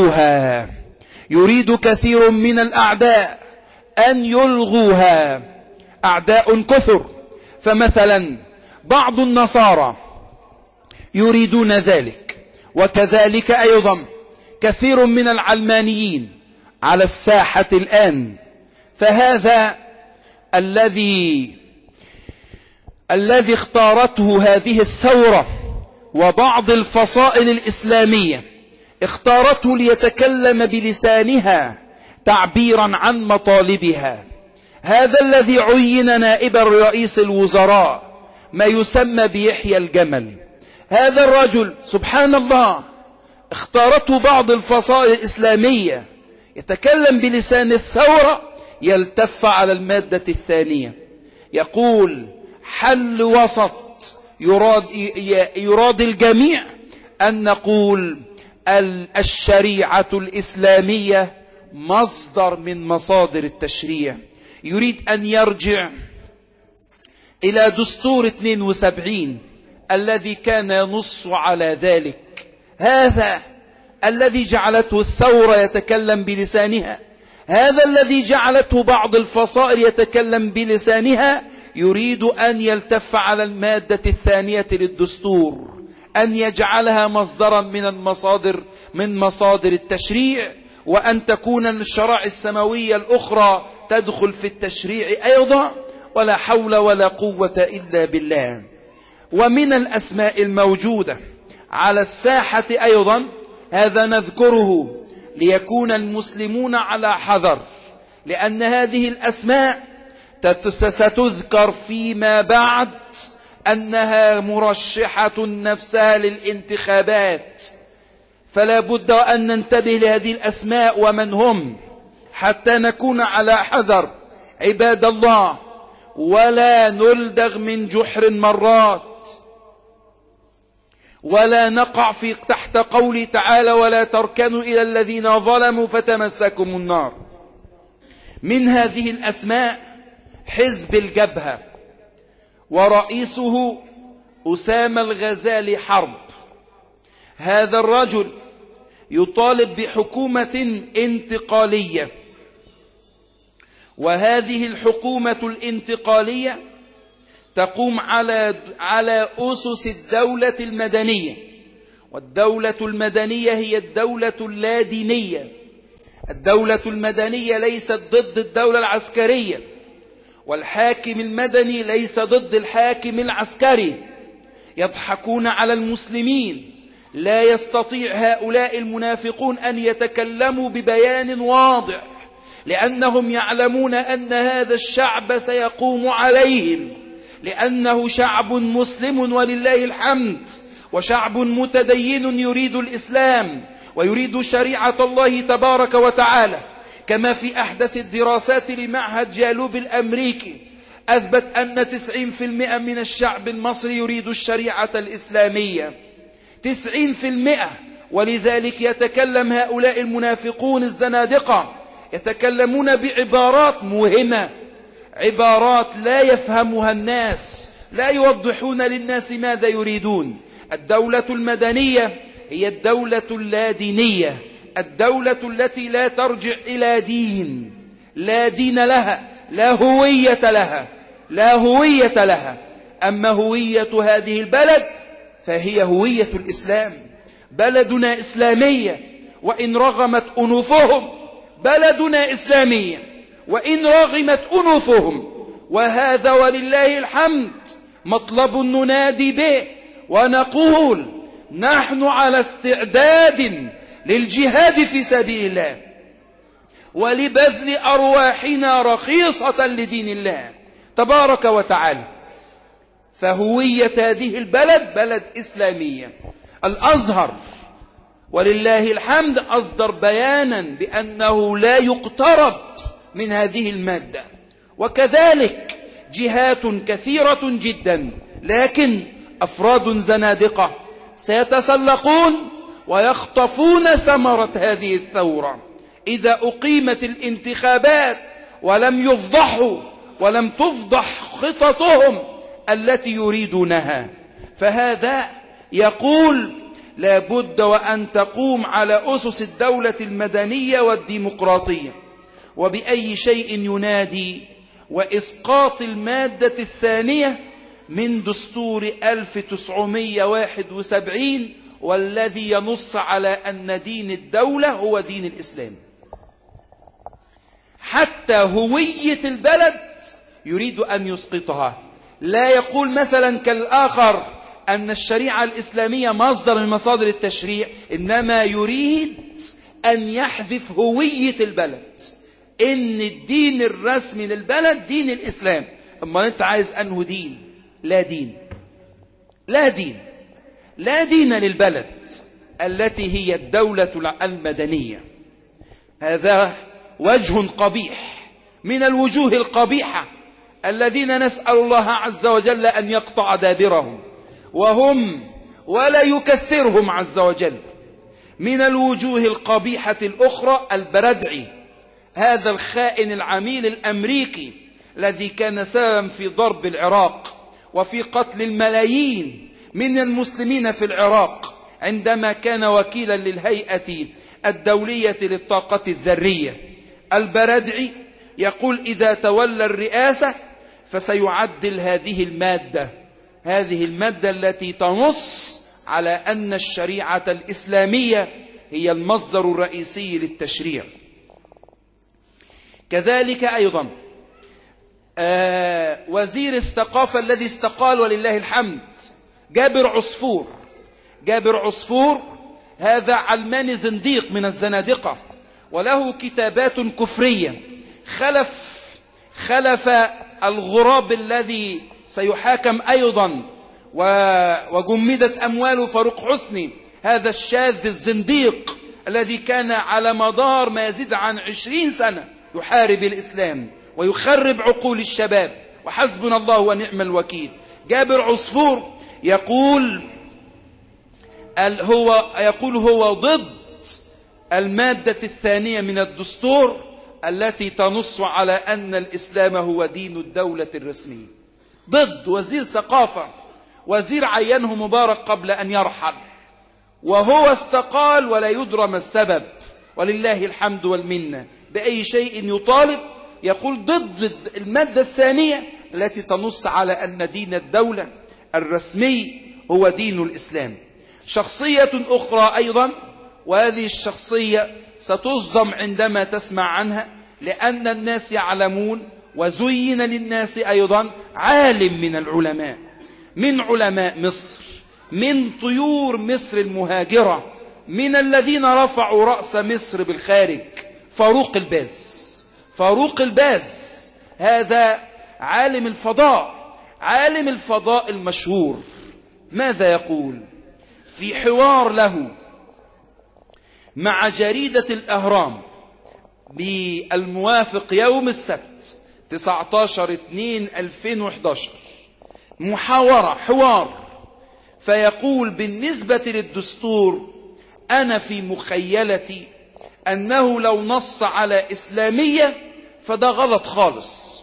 يلغوها، أعداء كثر. فمثلا بعض النصارى يريدون ذلك، وكذلك أيضا كثير من العلمانيين على الساحة الآن. فهذا الذي اختارته هذه الثورة وبعض الفصائل الإسلامية، اختارته ليتكلم بلسانها تعبيرا عن مطالبها. هذا الذي عين نائب رئيس الوزراء ما يسمى بيحيى الجمل، هذا الرجل سبحان الله اختارته بعض الفصائل الإسلامية يتكلم بلسان الثورة، يلتف على المادة الثانية، يقول حل وسط يراد الجميع أن نقول الشريعة الإسلامية مصدر من مصادر التشريع. يريد أن يرجع إلى دستور 72 الذي كان ينص على ذلك. هذا الذي جعلته الثورة يتكلم بلسانها، هذا الذي جعلته بعض الفصائل يتكلم بلسانها، يريد أن يلتف على المادة الثانية للدستور، أن يجعلها مصدرا من مصادر التشريع، وأن تكون الشرائع السماوية الأخرى تدخل في التشريع أيضا، ولا حول ولا قوة إلا بالله. ومن الأسماء الموجودة على الساحة أيضا، هذا نذكره ليكون المسلمون على حذر، لأن هذه الأسماء ستذكر فيما بعد أنها مرشحة نفسها للانتخابات، فلا بد أن ننتبه لهذه الأسماء ومن هم حتى نكون على حذر عباد الله، ولا نلدغ من جحر مرات. ولا نقع تحت قوله تعالى ولا تركنوا إلى الذين ظلموا فتمسكم النار. من هذه الأسماء حزب الجبهة، ورئيسه أسامة الغزالي حرب. هذا الرجل يطالب بحكومة انتقالية، وهذه الحكومة الانتقالية تقوم على أسس الدولة المدنية. والدولة المدنية هي الدولة اللادينية. الدولة المدنية ليست ضد الدولة العسكرية، والحاكم المدني ليس ضد الحاكم العسكري. يضحكون على المسلمين. لا يستطيع هؤلاء المنافقون أن يتكلموا ببيان واضح، لأنهم يعلمون أن هذا الشعب سيقوم عليهم، لأنه شعب مسلم ولله الحمد، وشعب متدين يريد الإسلام ويريد شريعة الله تبارك وتعالى. كما في أحدث الدراسات لمعهد جالوب الأمريكي أثبت أن 90% من الشعب المصري يريد الشريعة الإسلامية، 90%. ولذلك يتكلم هؤلاء المنافقون الزنادقة يتكلمون بعبارات موهمة، عبارات لا يفهمها الناس، لا يوضحون للناس ماذا يريدون. الدولة المدنية هي الدولة اللادينية، الدولة التي لا ترجع إلى دين، لا دين لها، لا هوية لها، لا هوية لها. أما هوية هذه البلد فهي هوية الإسلام. بلدنا إسلامية وإن رغمت أنوفهم، بلدنا إسلامية وإن رغمت أنوفهم. وهذا ولله الحمد مطلب ننادي به ونقول نحن على استعداد للجهاد في سبيل الله ولبذل أرواحنا رخيصة لدين الله تبارك وتعالى. فهوية هذه البلد بلد إسلامية. الأزهر ولله الحمد أصدر بيانا بأنه لا يقترب من هذه المادة، وكذلك جهات كثيرة جدا. لكن أفراد زنادقة سيتسلقون ويخطفون ثمرة هذه الثورة إذا أقيمت الانتخابات ولم يفضحوا ولم تفضح خططهم التي يريدونها. فهذا يقول لا بد وأن تقوم على أسس الدولة المدنية والديمقراطية. وبأي شيء ينادي؟ وإسقاط المادة الثانية من دستور 1971 والذي ينص على أن دين الدولة هو دين الإسلام. حتى هوية البلد يريد أن يسقطها. لا يقول مثلا كالآخر أن الشريعة الإسلامية مصدر من مصادر التشريع، إنما يريد أن يحذف هوية البلد، إن الدين الرسمي للبلد دين الإسلام. أما أنت عايز أنه دين؟ لا دين، لا دين، لا دين للبلد التي هي الدولة المدنية. هذا وجه قبيح من الوجوه القبيحة الذين نسأل الله عز وجل أن يقطع دابرهم وهم ولا يكثرهم عز وجل. من الوجوه القبيحة الأخرى البردعي، هذا الخائن العميل الأمريكي الذي كان سببا في ضرب العراق وفي قتل الملايين من المسلمين في العراق عندما كان وكيلا للهيئة الدولية للطاقة الذرية. البردعي يقول إذا تولى الرئاسة فسيعدل هذه المادة التي تنص على أن الشريعة الإسلامية هي المصدر الرئيسي للتشريع. كذلك أيضا وزير الثقافة الذي استقال ولله الحمد، جابر عصفور هذا علماني زنديق من الزنادقة، وله كتابات كفرية. خلف الغراب الذي سيحاكم أيضا وجمدت أمواله فاروق حسني، هذا الشاذ الزنديق الذي كان على مدار ما يزيد عن 20 سنة يحارب الإسلام ويخرب عقول الشباب، وحسبنا الله ونعم الوكيل. جابر عصفور يقول هو ضد المادة الثانية من الدستور التي تنص على أن الإسلام هو دين الدولة الرسمية. ضد وزير ثقافة، وزير عينه مبارك قبل أن يرحل، وهو استقال ولا يدرى ما السبب، ولله الحمد والمنة. بأي شيء يطالب يقول ضد المادة الثانية التي تنص على أن دين الدولة الرسمي هو دين الإسلام. شخصية أخرى أيضا، وهذه الشخصية ستصدم عندما تسمع عنها، لأن الناس يعلمون وزين للناس أيضا عالم من العلماء، من علماء مصر، من طيور مصر المهاجرة، من الذين رفعوا رأس مصر بالخارج، فاروق الباز. فاروق الباز هذا عالم الفضاء، عالم الفضاء المشهور. ماذا يقول في حوار له مع جريدة الأهرام بالموافق يوم السبت 19/2/2011؟ حوار، فيقول: بالنسبة للدستور أنا في مخيلتي أنه لو نص على إسلامية فده غلط خالص،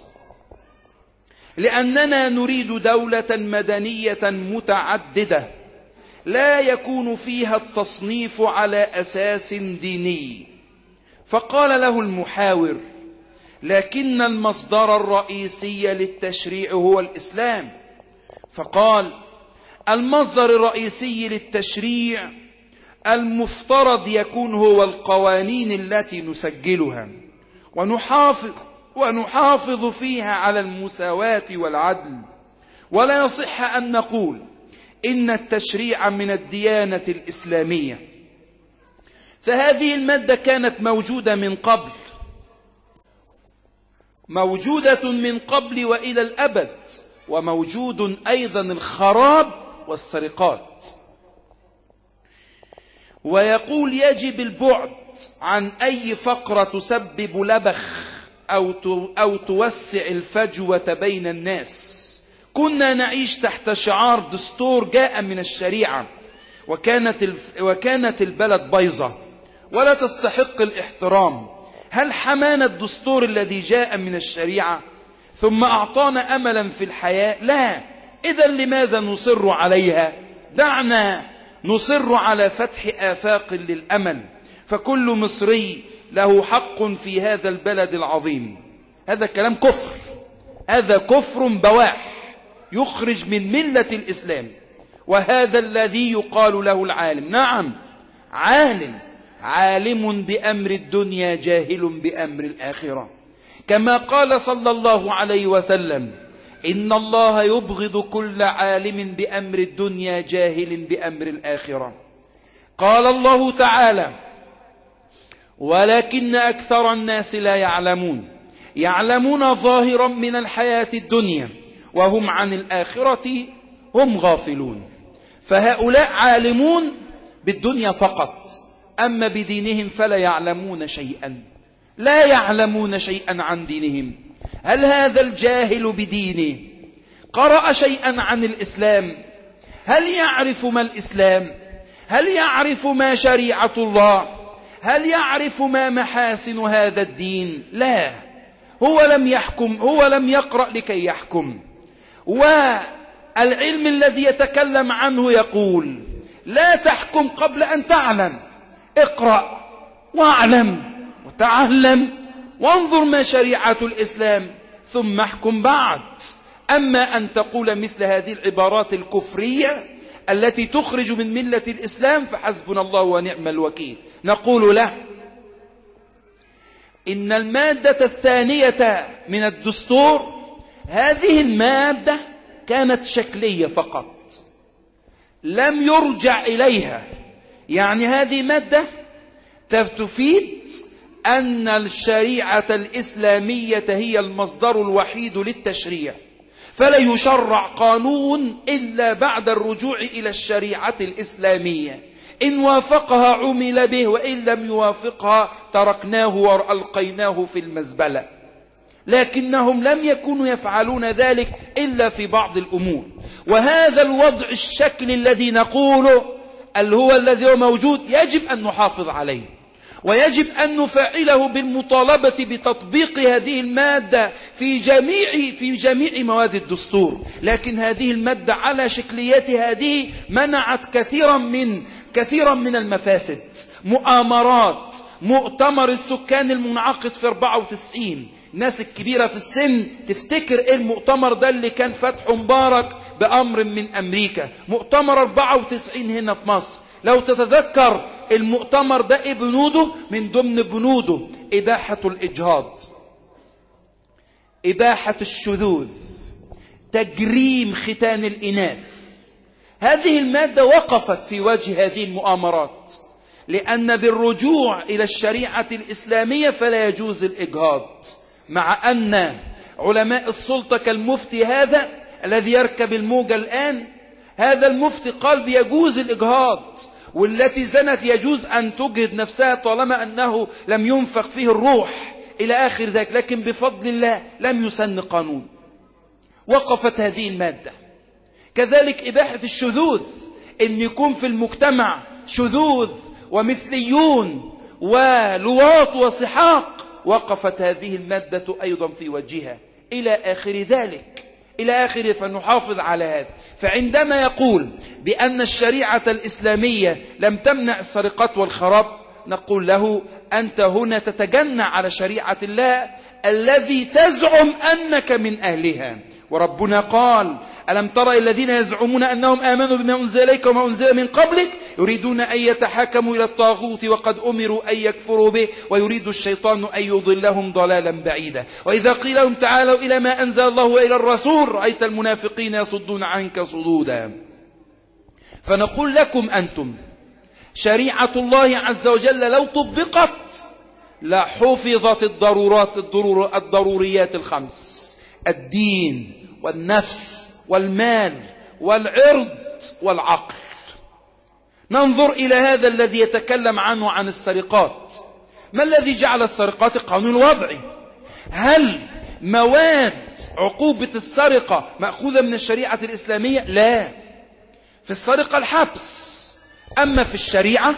لأننا نريد دولة مدنية متعددة لا يكون فيها التصنيف على أساس ديني. فقال له المحاور: لكن المصدر الرئيسي للتشريع هو الإسلام. فقال: المصدر الرئيسي للتشريع المفترض يكون هو القوانين التي نسجلها ونحافظ فيها على المساواة والعدل، ولا يصح أن نقول إن التشريع من الديانة الإسلامية. فهذه المادة كانت موجودة من قبل وإلى الأبد، وموجود أيضا الخراب والسرقات. ويقول: يجب البعد عن أي فقرة تسبب لبخ أو توسع الفجوة بين الناس. كنا نعيش تحت شعار دستور جاء من الشريعة، وكانت البلد بيضة ولا تستحق الاحترام. هل حمانا الدستور الذي جاء من الشريعة ثم أعطانا أملا في الحياة؟ لا. إذن لماذا نصر عليها؟ دعنا نصر على فتح آفاق للأمل، فكل مصري له حق في هذا البلد العظيم. هذا كلام كفر، هذا كفر بواح يخرج من ملة الإسلام. وهذا الذي يقال له العالم. نعم، عالم بأمر الدنيا جاهل بأمر الآخرة، كما قال صلى الله عليه وسلم: إن الله يبغض كل عالم بأمر الدنيا جاهل بأمر الآخرة. قال الله تعالى: ولكن أكثر الناس لا يعلمون ظاهرا من الحياة الدنيا وهم عن الآخرة هم غافلون. فهؤلاء عالمون بالدنيا فقط، أما بدينهم فلا يعلمون شيئا، لا يعلمون شيئا عن دينهم. هل هذا الجاهل بدينه قرأ شيئا عن الإسلام؟ هل يعرف ما الإسلام؟ هل يعرف ما شريعة الله؟ هل يعرف ما محاسن هذا الدين؟ لا، هو لم يقرأ لكي يحكم. والعلم الذي يتكلم عنه يقول: لا تحكم قبل أن تعلم، اقرأ واعلم وتعلم وانظر ما شريعة الإسلام ثم احكم بعد. أما أن تقول مثل هذه العبارات الكفرية التي تخرج من ملة الإسلام فحسبنا الله ونعم الوكيل. نقول له: إن المادة الثانية من الدستور هذه المادة كانت شكلية فقط، لم يرجع إليها. يعني هذه مادة تفيد أن الشريعة الإسلامية هي المصدر الوحيد للتشريع، فلا يشرع قانون إلا بعد الرجوع إلى الشريعة الإسلامية. إن وافقها عمل به، وإن لم يوافقها تركناه وألقيناه في المزبلة. لكنهم لم يكونوا يفعلون ذلك إلا في بعض الأمور. وهذا الوضع الشكل الذي نقوله اللي هو الذي هو موجود يجب أن نحافظ عليه، ويجب أن نفعله بالمطالبة بتطبيق هذه المادة في جميع مواد الدستور. لكن هذه المادة على شكليتها هذه منعت كثيرا من المفاسد. مؤامرات، مؤتمر السكان المنعقد في 94، الناس الكبيرة في السن تفتكر ايه المؤتمر ده اللي كان فتح مبارك بأمر من أمريكا، مؤتمر 94 هنا في مصر. لو تتذكر المؤتمر ده ايه بنوده؟ من ضمن بنوده إباحة الإجهاض، إباحة الشذوذ، تجريم ختان الإناث. هذه المادة وقفت في وجه هذه المؤامرات، لأن بالرجوع إلى الشريعة الإسلامية فلا يجوز الإجهاض، مع أن علماء السلطة كالمفتي هذا الذي يركب الموجة الآن، هذا المفتي قال بيجوز الإجهاض، والتي زنت يجوز أن تجهد نفسها طالما أنه لم ينفخ فيه الروح إلى آخر ذلك. لكن بفضل الله لم يسن قانون، وقفت هذه المادة. كذلك إباحة الشذوذ، إن يكون في المجتمع شذوذ ومثليون ولواط وسحاق، وقفت هذه المادة أيضا في وجهها إلى آخر ذلك، إلى آخره. فنحافظ على هذا. فعندما يقول بأن الشريعة الإسلامية لم تمنع السرقات والخراب، نقول له أنت هنا تتجنى على شريعة الله الذي تزعم أنك من أهلها. وربنا قال: ألم تر الذين يزعمون أنهم آمنوا بما أنزل إليك وما أنزل من قبلك يريدون أن يتحاكموا إلى الطاغوت وقد أمروا أن يكفروا به ويريد الشيطان أن يضلهم ضلالا بعيدا. وإذا قيل لهم تعالوا إلى ما أنزل الله وإلى الرسول رأيت المنافقين يصدون عنك صدودا. فنقول لكم أنتم شريعة الله عز وجل لو طبقت لحفظت الضروريات الخمس: الدين والنفس والمال والعرض والعقل. ننظر إلى هذا الذي يتكلم عنه عن السرقات. ما الذي جعل السرقات القانون الوضعي؟ هل مواد عقوبة السرقة مأخوذة من الشريعة الإسلامية؟ لا، في السرقة الحبس. أما في الشريعة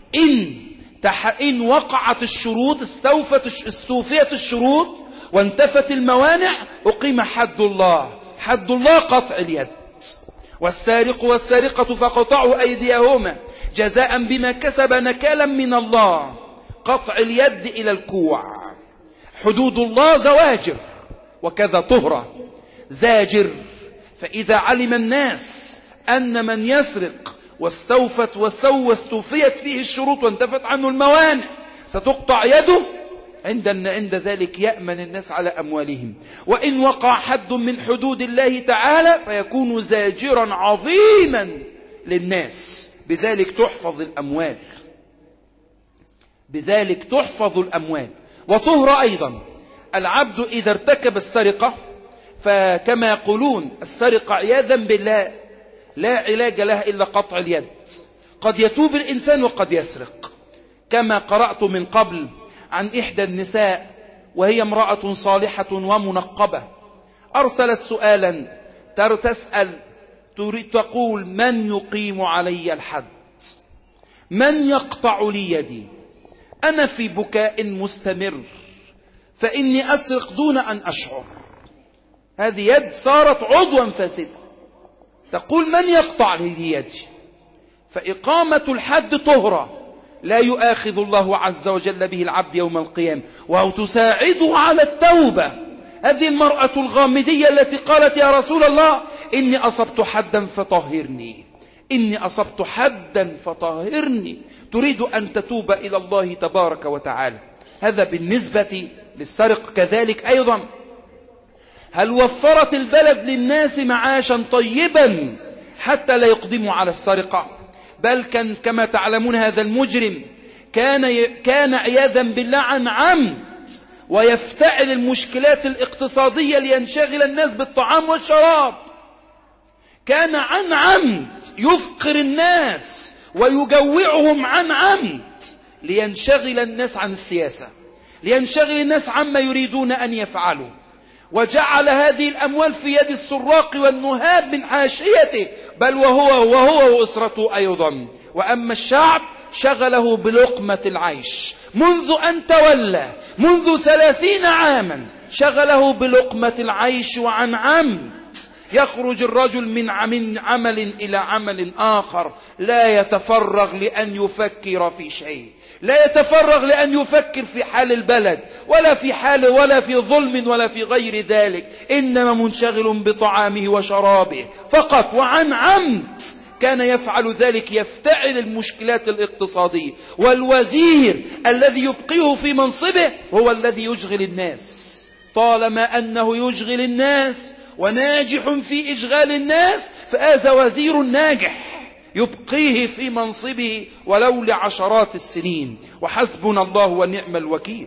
إن وقعت الشروط، استوفيت الشروط وانتفت الموانع، أقيم حد الله. حد الله قطع اليد. والسارق والسارقة فقطعوا أيديهما جزاء بما كسب نكالا من الله. قطع اليد إلى الكوع. حدود الله زواجر، وكذا طهرة زاجر. فإذا علم الناس أن من يسرق واستوفيت فيه الشروط وانتفت عنه الموانع ستقطع يده، عند ذلك يأمن الناس على أموالهم. وإن وقع حد من حدود الله تعالى فيكون زاجرا عظيما للناس. بذلك تحفظ الأموال وطهر أيضا. العبد إذا ارتكب السرقة، فكما يقولون السرقة عياذا بالله لا علاج لها إلا قطع اليد. قد يتوب الإنسان وقد يسرق، كما قرأت من قبل عن إحدى النساء وهي امرأة صالحة ومنقبة، أرسلت سؤالا تسأل تقول: من يقيم علي الحد؟ من يقطع لي يدي؟ أنا في بكاء مستمر فإني أسرق دون أن أشعر. هذه يد صارت عضوا فاسدا. تقول: من يقطع لي يدي؟ فإقامة الحد طهرة لا يؤاخذ الله عز وجل به العبد يوم القيامة، وهو تساعده على التوبة. هذه المرأة الغامدية التي قالت: يا رسول الله إني أصبت حدا فطهرني، إني أصبت حدا فطهرني، تريد أن تتوب إلى الله تبارك وتعالى. هذا بالنسبة للسرق. كذلك أيضا هل وفرت البلد للناس معاشا طيبا حتى لا يقدموا على السرقة؟ بل كان كما تعلمون هذا المجرم كان عياذا بالله عن عمد ويفتعل المشكلات الاقتصادية لينشغل الناس بالطعام والشراب. كان عن عمد يفقر الناس ويجوعهم عن عمد لينشغل الناس عن السياسة، لينشغل الناس عما يريدون أن يفعلوا. وجعل هذه الأموال في يد السراق والنهاب من حاشيته، بل وهو وأسرته أيضا. وأما الشعب شغله بلقمة العيش منذ أن تولى، منذ 30 عاما شغله بلقمة العيش، وعن عمد يخرج الرجل من عمل إلى عمل آخر، لا يتفرغ لأن يفكر في شيء، لا يتفرغ لأن يفكر في حال البلد ولا في حال ولا في ظلم ولا في غير ذلك، إنما منشغل بطعامه وشرابه فقط. وعن عمد كان يفعل ذلك، يفتعل المشكلات الاقتصادية. والوزير الذي يبقيه في منصبه هو الذي يشغل الناس، طالما أنه يشغل الناس وناجح في إشغال الناس فهذا وزير ناجح يبقيه في منصبه ولو لعشرات السنين، وحسبنا الله ونعم الوكيل.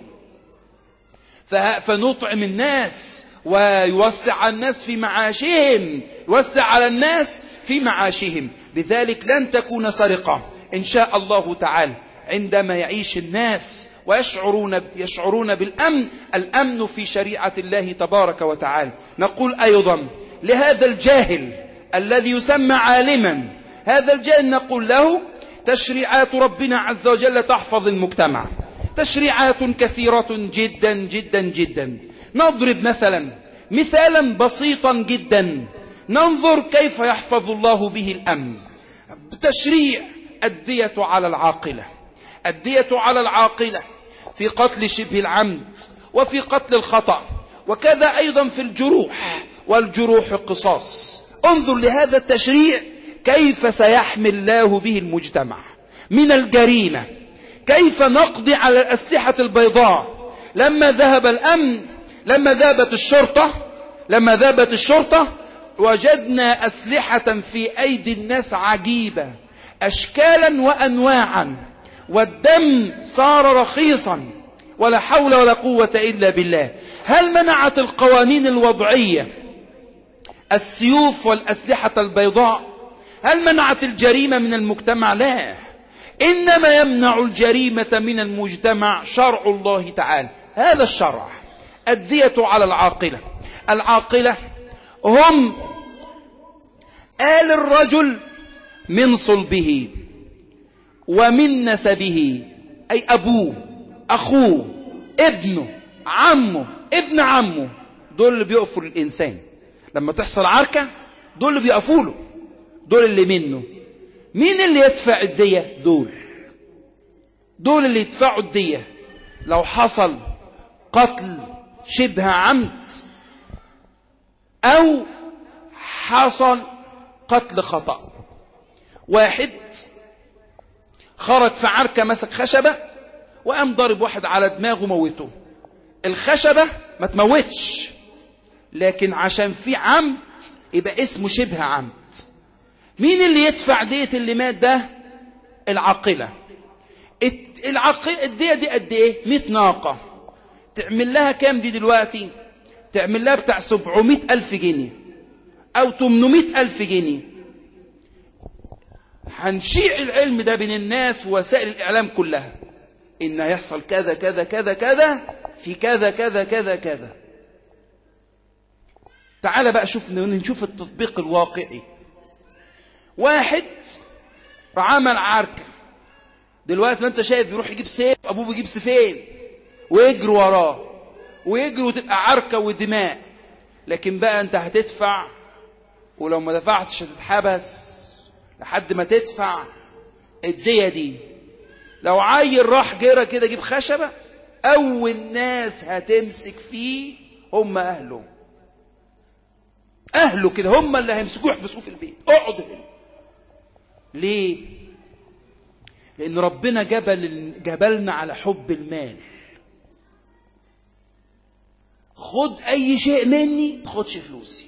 فنطعم الناس ويوسع على الناس في معاشهم، يوسع على الناس في معاشهم. بذلك لن تكون سرقة إن شاء الله تعالى عندما يعيش الناس ويشعرون بالأمن، الأمن في شريعة الله تبارك وتعالى. نقول أيضا لهذا الجاهل الذي يسمى عالما، هذا الجاهل نقول له تشريعات ربنا عز وجل تحفظ المجتمع، تشريعات كثيرة جدا جدا جدا. نضرب مثالا بسيطا جدا ننظر كيف يحفظ الله به الأمن. تشريع الدية على العاقلة، الدية على العاقلة في قتل شبه العمد وفي قتل الخطأ، وكذا أيضا في الجروح، والجروح قصاص. انظر لهذا التشريع كيف سيحمي الله به المجتمع من الجريمة، كيف نقضي على الأسلحة البيضاء. لما ذهب الأمن، لما ذهبت الشرطة وجدنا أسلحة في أيدي الناس عجيبة، أشكالا وأنواعا، والدم صار رخيصا، ولا حول ولا قوة إلا بالله. هل منعت القوانين الوضعية السيوف والأسلحة البيضاء؟ هل منعت الجريمة من المجتمع؟ لا، إنما يمنع الجريمة من المجتمع شرع الله تعالى. هذا الشرع الدية على العاقلة. العاقلة هم آل الرجل من صلبه ومن نسبه، أي أبوه، أخوه، ابنه، عمه، ابن عمه. دول اللي بيقفوا للإنسان لما تحصل عركة، دول اللي بيقفوا له، دول اللي منه. مين اللي يدفع الدية؟ دول اللي يدفعوا الدية لو حصل قتل شبه عمد أو حصل قتل خطأ. واحد خرج في عركة مسك خشبة وقام ضرب واحد على دماغه موته. الخشبة ما تموتش، لكن عشان في عمد يبقى اسمه شبه عمد. مين اللي يدفع دية اللي مات ده؟ العاقلة. الدية دي قد ايه؟ 100 ناقة. تعمل لها كام دي دلوقتي؟ تعمل لها بتاع 700,000 جنيه أو 800,000 جنيه. هنشيع العلم ده بين الناس ووسائل الإعلام كلها، إن يحصل كذا كذا كذا كذا في كذا كذا كذا كذا. تعال بقى نشوف التطبيق الواقعي. واحد عمل عركة دلوقتي، ما انت شايف بيروح يجيب سيف، أبوه بيجيب سيفين ويجري وراه ويجري، وتبقى عركة ودماء. لكن بقى انت هتدفع، ولو ما دفعتش هتتحبس لحد ما تدفع الدية دي. لو عيل راح جرى كده جيب خشبة، أول ناس هتمسك فيه هم أهله كده، هم اللي هيمسكوه يحبسوه في البيت. اقعد هنا. ليه؟ لأن ربنا جبلنا على حب المال. خد أي شيء مني، تاخدش فلوسي،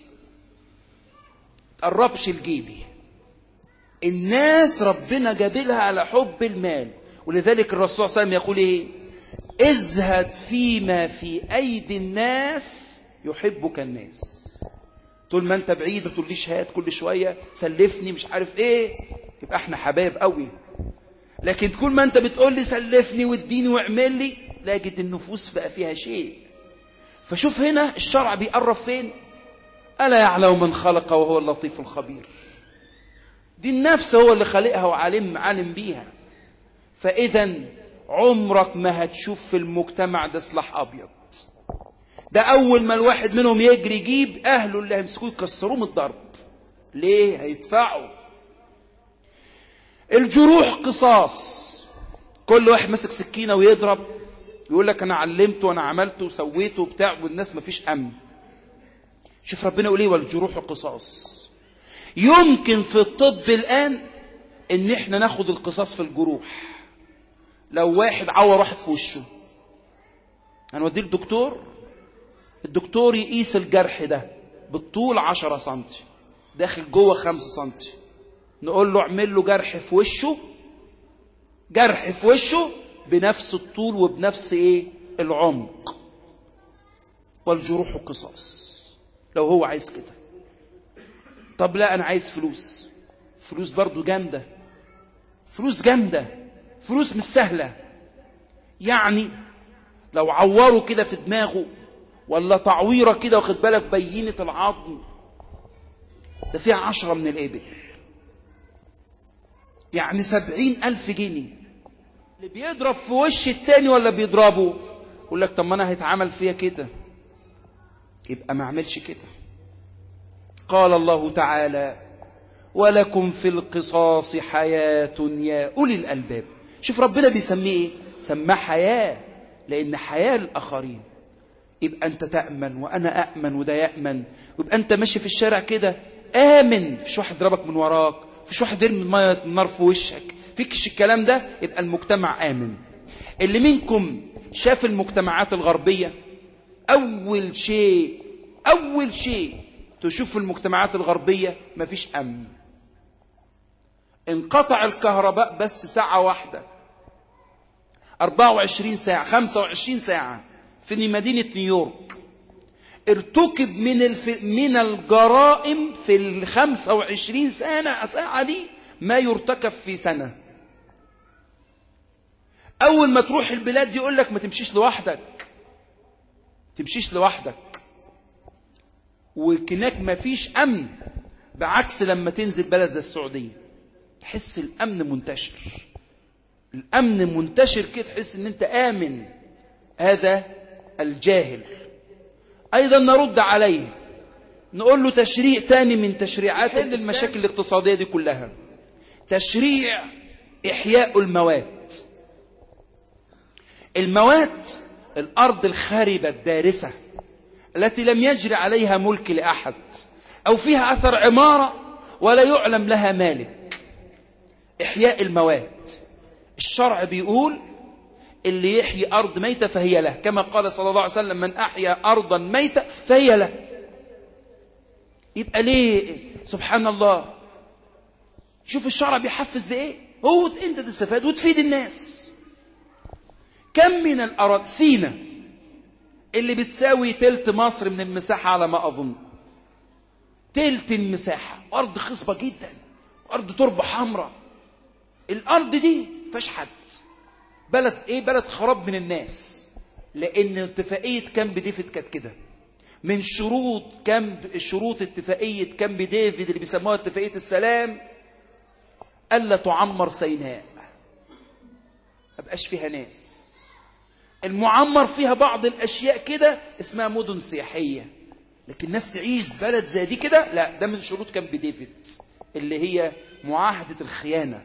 تقربش لجيبي. الناس ربنا جابلها على حب المال. ولذلك الرسول صلى الله عليه وسلم يقول ايه؟ ازهد فيما في أيدي الناس يحبك الناس. طول ما انت بعيد ما تقوليش هات كل شوية سلفني مش عارف ايه، يبقى احنا حبايب قوي. لكن كل ما انت بتقول لي سلفني واديني واعمل لي، تلاقي النفوس بقى فيها شيء. فشوف هنا الشرع بيقرب فين. ألا يعلم من خلق وهو اللطيف الخبير. دي النفس هو اللي خلقها وعالم بيها. فإذا عمرك ما هتشوف في المجتمع ده سلاح أبيض. ده أول ما الواحد منهم يجري يجيب أهله اللي هيمسكوه يكسروه من الضرب. ليه؟ هيدفعوا. الجروح قصاص. كل واحد مسك سكينة ويضرب يقول لك أنا علمته وأنا عملته وسويته وبتاع، والناس ما فيش أمن. شوف ربنا يقول ايه؟ والجروح قصاص. يمكن في الطب الآن ان احنا ناخد القصاص في الجروح. لو واحد عور واحد في وشه هنوديه الدكتور، الدكتور يقيس الجرح ده بالطول 10 سنتي داخل جوه 5 سنتي، نقول له اعمل له جرح في وشه بنفس الطول وبنفس ايه العمق. والجروح قصاص لو هو عايز كده. طب لا، انا عايز فلوس برضو جامدة، فلوس مش سهلة. يعني لو عوروا كده في دماغه ولا تعويرة كده واخد بالك بينة العظم ده فيها 10 من الإبل، يعني 70,000 جنيه. اللي بيضرب في وش التاني ولا بيضربه يقول لك طب ما انا هيتعمل فيها كده، يبقى ما اعملش كده. قال الله تعالى ولكم في القصاص حياة يا أولي الألباب. شوف ربنا بيسميه ايه؟ سماه حياة، لأن حياة للآخرين. يبقى أنت تأمن وأنا أأمن وده يأمن، ويبقى أنت ماشي في الشارع كده آمن، فيش واحد ضربك من وراك، فيش واحد يرمي مية النار في وشك، فيكش الكلام ده، يبقى المجتمع آمن. اللي منكم شاف المجتمعات الغربية، أول شيء تشوف في المجتمعات الغربية مفيش أمن. انقطع الكهرباء بس ساعة واحدة، 24 ساعة 25 ساعة في مدينة نيويورك ارتكب من الجرائم في 25 ساعة دي ما يرتكب في سنة. أول ما تروح البلاد دي يقول لك ما تمشيش لوحدك، وهناك ما فيش أمن، بعكس لما تنزل بلد زي السعودية تحس الأمن منتشر كده، تحس ان انت آمن. هذا الجاهل. أيضا نرد عليه نقول له تشريع تاني من تشريعات حل المشاكل الاقتصادية دي كلها، تشريع إحياء الموات، الأرض الخاربة الدارسة التي لم يجري عليها ملك لأحد أو فيها أثر عمارة ولا يعلم لها مالك. إحياء الموات، الشرع بيقول اللي يحيي أرض ميتة فهي له، كما قال صلى الله عليه وسلم من أحيا أرضا ميتة فهي له. يبقى ليه؟ سبحان الله، شوف الشرع بيحفز لإيه؟ هو أنت تستفاد وتفيد الناس. كم من الأراضي سينا اللي بتساوي تلت مصر من المساحة على ما أظن، تلت المساحة، أرض خصبة جدا، أرض تربة حمراء. الأرض دي فاش حد، بلد خراب من الناس، لأن اتفاقية كامب ديفيد كانت كده. من شروط اتفاقية كامب ديفيد اللي بيسموها اتفاقية السلام ألا تعمر سيناء، مبقاش فيها ناس. المعمر فيها بعض الأشياء كده اسمها مدن سياحية، لكن الناس تعيش بلد زي دي كده لا. ده من شروط كامب ديفيد اللي هي معاهدة الخيانة.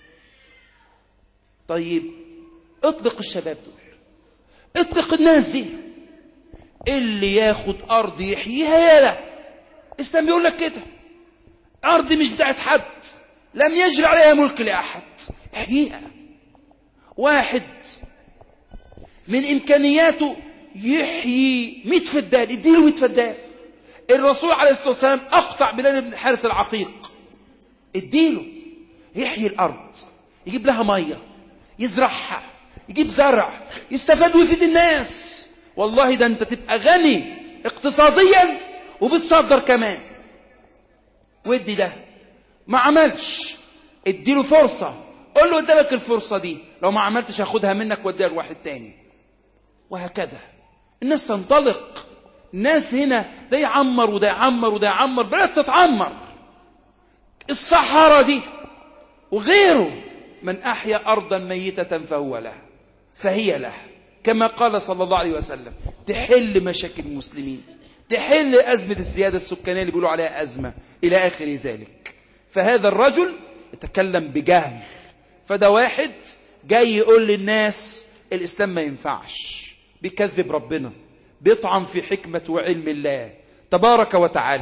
طيب اطلق الشباب دول، اطلق الناس دي، اللي ياخد أرض يحييها يا لا. الإسلام بيقول لك كده، أرض مش بتاعت حد، لم يجري عليها ملك لأحد، احييها. واحد من إمكانياته يحيي 100 فدان، اديله 100 فدان. الرسول عليه الصلاة والسلام أقطع بلال بن حارث العقيق، اديله يحيي الأرض، يجيب لها مية، يزرعها، يجيب زرع، يستفاد ويفيد الناس. والله ده انت تبقى غني اقتصاديا وبتصدر كمان. ودي ده ما عملش، اديله فرصة، قول له قدامك الفرصة دي، لو ما عملتش هاخدها منك واديها لواحد تاني، وهكذا الناس تنطلق. الناس هنا ده يعمر وده يعمر وده يعمر، بلد تتعمر. الصحراء دي وغيره، من أحيا أرضا ميتة فهو لها فهي له، كما قال صلى الله عليه وسلم. تحل مشاكل المسلمين، تحل أزمة الزيادة السكانية اللي بيقولوا عليها أزمة إلى آخر ذلك. فهذا الرجل يتكلم بجهل. فده واحد جاي يقول للناس الإسلام ما ينفعش، بيكذب ربنا، بيطعن في حكمة وعلم الله تبارك وتعالى.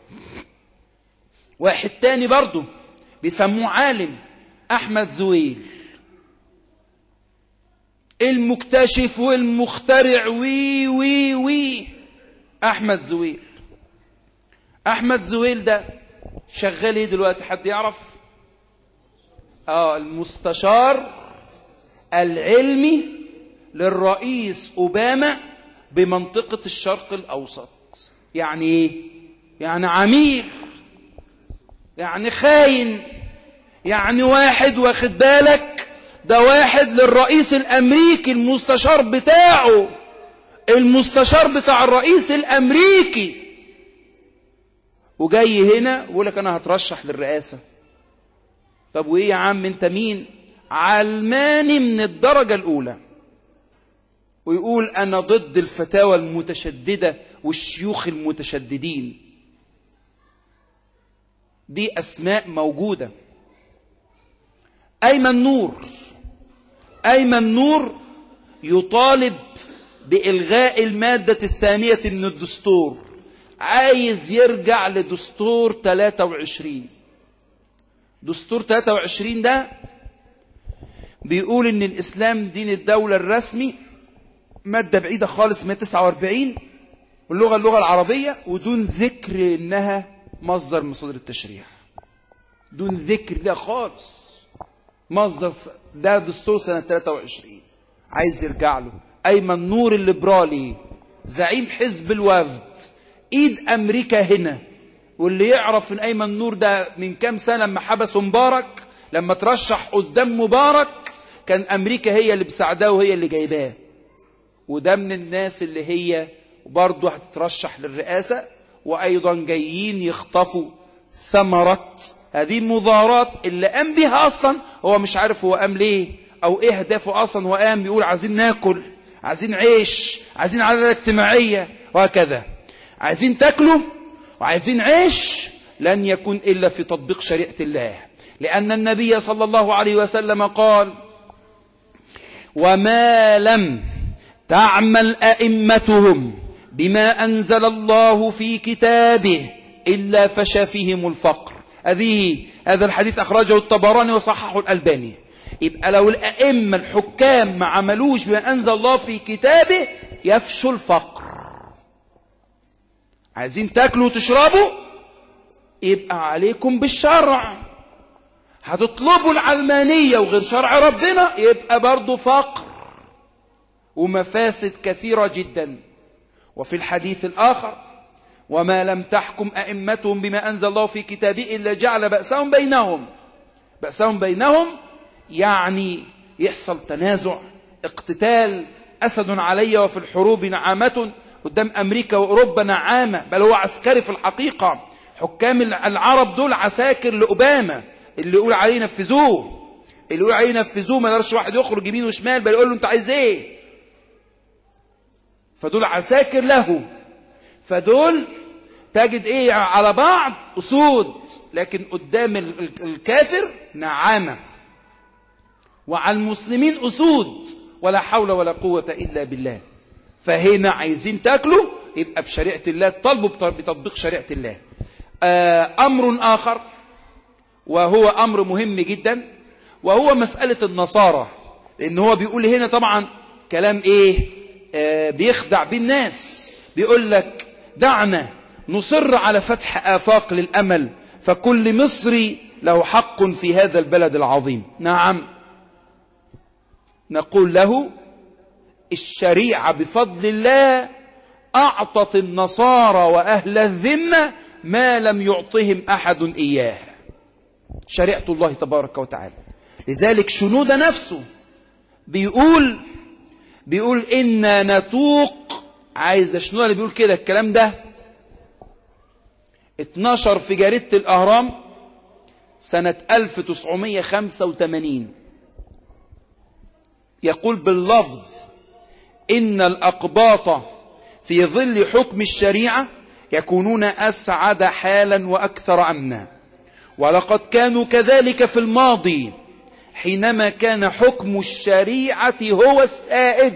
واحد تاني برضه بيسموه عالم، أحمد زويل، المكتشف والمخترع وي وي وي. أحمد زويل، أحمد زويل ده شغال ايه دلوقتي؟ حد يعرف؟ المستشار العلمي للرئيس أوباما بمنطقة الشرق الأوسط. يعني ايه؟ يعني عميل، يعني خاين، يعني واحد واخد بالك، ده واحد للرئيس الأمريكي، المستشار بتاعه، المستشار بتاع الرئيس الأمريكي، وجاي هنا ويقول لك أنا هترشح للرئاسة. طب وإيه يا عم أنت مين؟ علماني من الدرجة الأولى، ويقول أنا ضد الفتاوى المتشددة والشيوخ المتشددين. دي أسماء موجودة. أيمن نور، أيمن نور يطالب بإلغاء المادة الثانية من الدستور، عايز يرجع لدستور 23. دستور 23 ده بيقول إن الإسلام دين الدولة الرسمي، مادة بعيدة خالص 149، واللغة العربية، ودون ذكر إنها مصدر من مصادر التشريع، دون ذكر ده خالص، مصدر. ده دستور سنة 23 عايز يرجع له. أيمن نور الليبرالي، زعيم حزب الوفد، إيد أمريكا هنا. واللي يعرف من أيمن نور ده من كام سنة لما حبسوا مبارك، لما ترشح قدام مبارك، كان أمريكا هي اللي بساعداه وهي اللي جايباه. وده من الناس اللي هي برضه هتترشح للرئاسة، وأيضا جايين يخطفوا ثمرة هذه المظاهرات اللي قام بها أصلا هو مش عارف هو قام ليه أو إيه هدفه أصلا. وقام بيقول عايزين ناكل، عايزين عيش، عايزين عدالة اجتماعية، وهكذا. عايزين تاكلوا وعايزين عيش، لن يكون إلا في تطبيق شريعة الله، لأن النبي صلى الله عليه وسلم قال: وما لم تعمل أئمتهم بما أنزل الله في كتابه إلا فشى فيهم الفقر. هذا الحديث أخرجه الطبراني وصححه الألباني. يبقى لو الأئمة الحكام ما عملوش بما أنزل الله في كتابه يفشوا الفقر. عايزين تاكلوا وتشربوا، يبقى عليكم بالشرع. هتطلبوا العلمانية وغير شرع ربنا، يبقى برضو فقر ومفاسد كثيرة جدا. وفي الحديث الآخر: وما لم تحكم أئمتهم بما أنزل الله في كتابه إلا جعل بأسهم بينهم. بأسهم بينهم يعني يحصل تنازع، اقتتال. أسد علي وفي الحروب نعامة. قدام أمريكا وأوروبا نعامة، بل هو عسكري في الحقيقة. حكام العرب دول عساكر لأوباما، اللي يقول عليه نفذوه، اللي يقول عليه نفذوه. ما يقدرش واحد يخرج يمين وشمال، بل يقول له أنت عايز إيه. فدول عساكر له. فدول تجد إيه على بعض أسود، لكن قدام الكافر نعامة. وعلى المسلمين أسود، ولا حول ولا قوة إلا بالله. فهنا عايزين تاكلوا، يبقى بشريعة الله، طلبوا بتطبيق شريعة الله. أمر آخر وهو أمر مهم جدا، وهو مسألة النصارى. لأن هو بيقول هنا طبعا كلام إيه بيخدع بالناس. بيقول لك: دعنا نصر على فتح آفاق للأمل، فكل مصري له حق في هذا البلد العظيم. نعم، نقول له: الشريعة بفضل الله أعطت النصارى وأهل الذمة ما لم يعطهم أحد إياه، شريعة الله تبارك وتعالى. لذلك شنود نفسه بيقول إنا نتوق عايز شنو اللي بيقول كده الكلام ده؟ اتنشر في جريدة الأهرام سنة 1985. يقول باللفظ: إن الأقباط في ظل حكم الشريعة يكونون أسعد حالا وأكثر أمنا، ولقد كانوا كذلك في الماضي حينما كان حكم الشريعة هو السائد.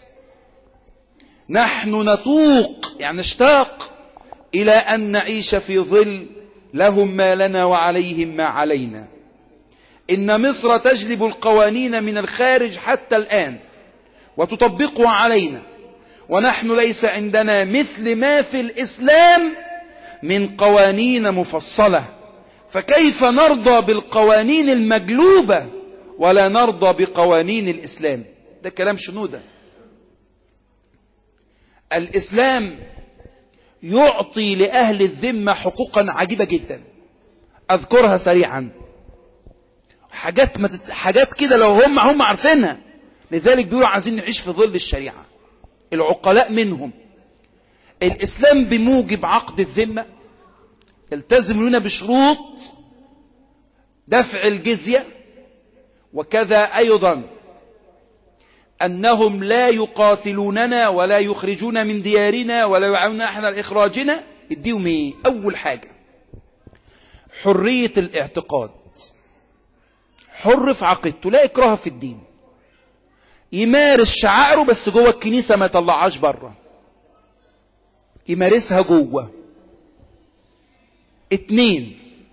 نحن نتوق يعني نشتاق إلى أن نعيش في ظل لهم ما لنا وعليهم ما علينا. إن مصر تجلب القوانين من الخارج حتى الآن وتطبقها علينا، ونحن ليس عندنا مثل ما في الإسلام من قوانين مفصلة، فكيف نرضى بالقوانين المجلوبة ولا نرضى بقوانين الإسلام؟ ده كلام شنو ده؟ الإسلام يعطي لأهل الذمة حقوقا عجيبة جدا، أذكرها سريعا. حاجات كده لو هم عارفينها. لذلك بيقولوا عايزين نعيش في ظل الشريعة، العقلاء منهم. الإسلام بموجب عقد الذمة يلتزم لنا بشروط دفع الجزية، وكذا أيضا أنهم لا يقاتلوننا ولا يخرجون من ديارنا ولا يعاونون احنا على إخراجنا. يديهم ايه؟ أول حاجة حرية الاعتقاد، حر في عقيدته، لا إكراه في الدين، يمارس شعائره بس جوه الكنيسة ما يطلعهاش بره، يمارسها جوه. 2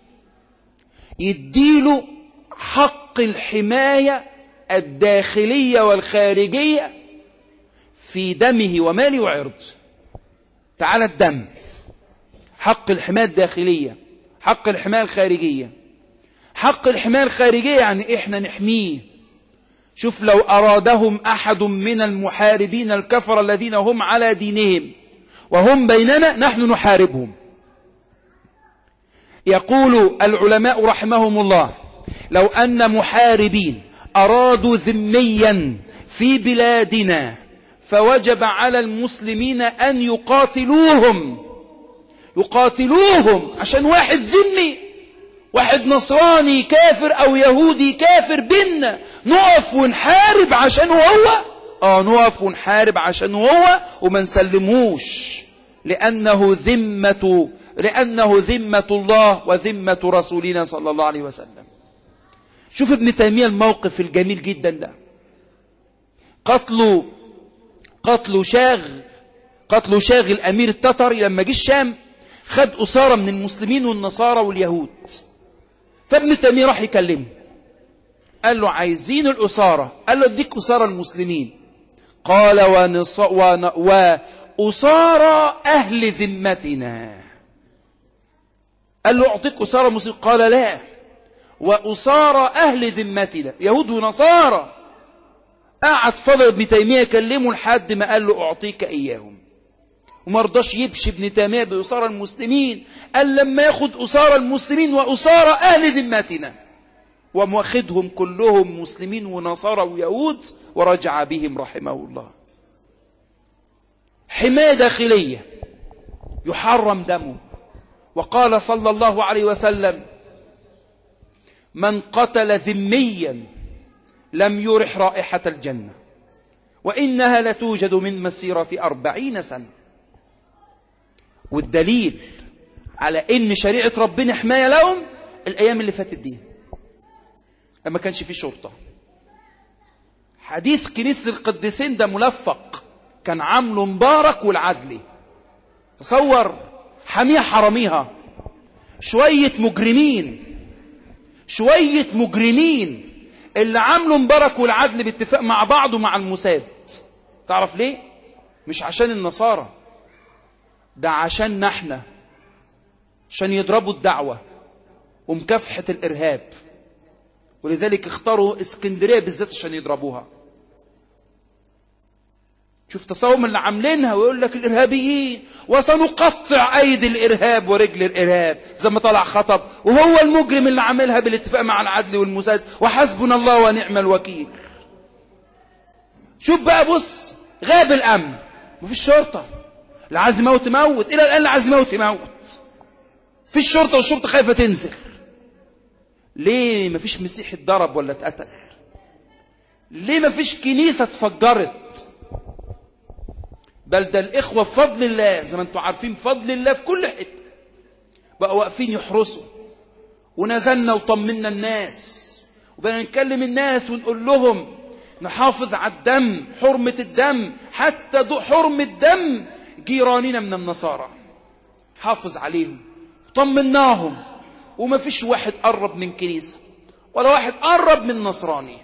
يديله حق الحماية الداخلية والخارجية في دمه وماله وعرضه. تعالى الدم، حق الحماية الداخلية، حق الحماية الخارجية. حق الحماية الخارجية يعني إحنا نحميه. شوف لو أرادهم أحد من المحاربين الكفر الذين هم على دينهم وهم بيننا نحن نحاربهم. يقول العلماء رحمهم الله: لو أن محاربين أرادوا ذميا في بلادنا فوجب على المسلمين أن يقاتلوهم عشان واحد ذمي، واحد نصراني كافر أو يهودي كافر بينا، نقف ونحارب عشان هو نقف ونحارب عشان هو وما نسلموش، لأنه ذمة الله وذمة رسولنا صلى الله عليه وسلم. شوف ابن تيمية الموقف الجميل جدا ده. قتلوا شاغ الأمير التتري لما جه الشام، خد أسارة من المسلمين والنصارى واليهود. فابن تيمية راح يكلمه، قال له عايزين الأسارة. قال له اديك أسارة المسلمين. قال وأسارة أهل ذمتنا. قال له أعطيك أسارة المسلمين. قال لا، وأسارة أهل ذمتنا، يهود ونصارى. قعد فضل ابن تيمية يكلمه لحد ما قال له أعطيك إياهم، وما رضاش يمشي ابن تيمية بأسارة المسلمين. قال لما ياخد أسارة المسلمين وأسارة أهل ذمتنا، ومواخدهم كلهم مسلمين ونصارى ويهود، ورجع بهم رحمه الله. حماية داخلية يحرم دمه. وقال صلى الله عليه وسلم: من قتل ذميا لم يرح رائحة الجنة، وإنها لتوجد من مسيرة 40 سنة. والدليل على إن شريعة ربنا حماية لهم الأيام اللي فاتت دي لما كانش فيه شرطة. حديث كنيسة القديسين ده ملفق كان عامله مبارك والعدلي. تصور حمية حراميها، شوية مجرمين اللي عامله مبارك والعدل باتفاق مع بعض ومع الموساد. تعرف ليه؟ مش عشان النصارى، ده عشان احنا، عشان يضربوا الدعوة ومكافحة الإرهاب. ولذلك اختاروا اسكندرية بالذات عشان يضربوها. شوف تصاوم اللي عاملينها، ويقول لك الإرهابيين وسنقطع أيدي الإرهاب ورجل الإرهاب زي ما طلع خطب، وهو المجرم اللي عاملها بالاتفاق مع العدل والموساد، وحسبنا الله ونعم الوكيل. شوف بقى، بص، غاب الأمن مفيش شرطة، اللي عايز يموت يموت، إلى الآن اللي عايز يموت يموت. في الشرطة والشرطة خايفة تنزل. ليه مفيش مسيح اتضرب ولا اتقتل؟ ليه مفيش كنيسة اتفجرت؟ بل ده الإخوة بفضل الله زي ما انتم عارفين بفضل الله في كل حتة بقوا واقفين يحرسوا، ونزلنا وطمنا الناس وبقينا نكلم الناس ونقول لهم نحافظ على الدم، حرمة الدم، حتى حرمة دم جيراننا من النصارى حافظ عليهم وطمناهم. وما فيش واحد قرب من كنيسة ولا واحد قرب من نصراني.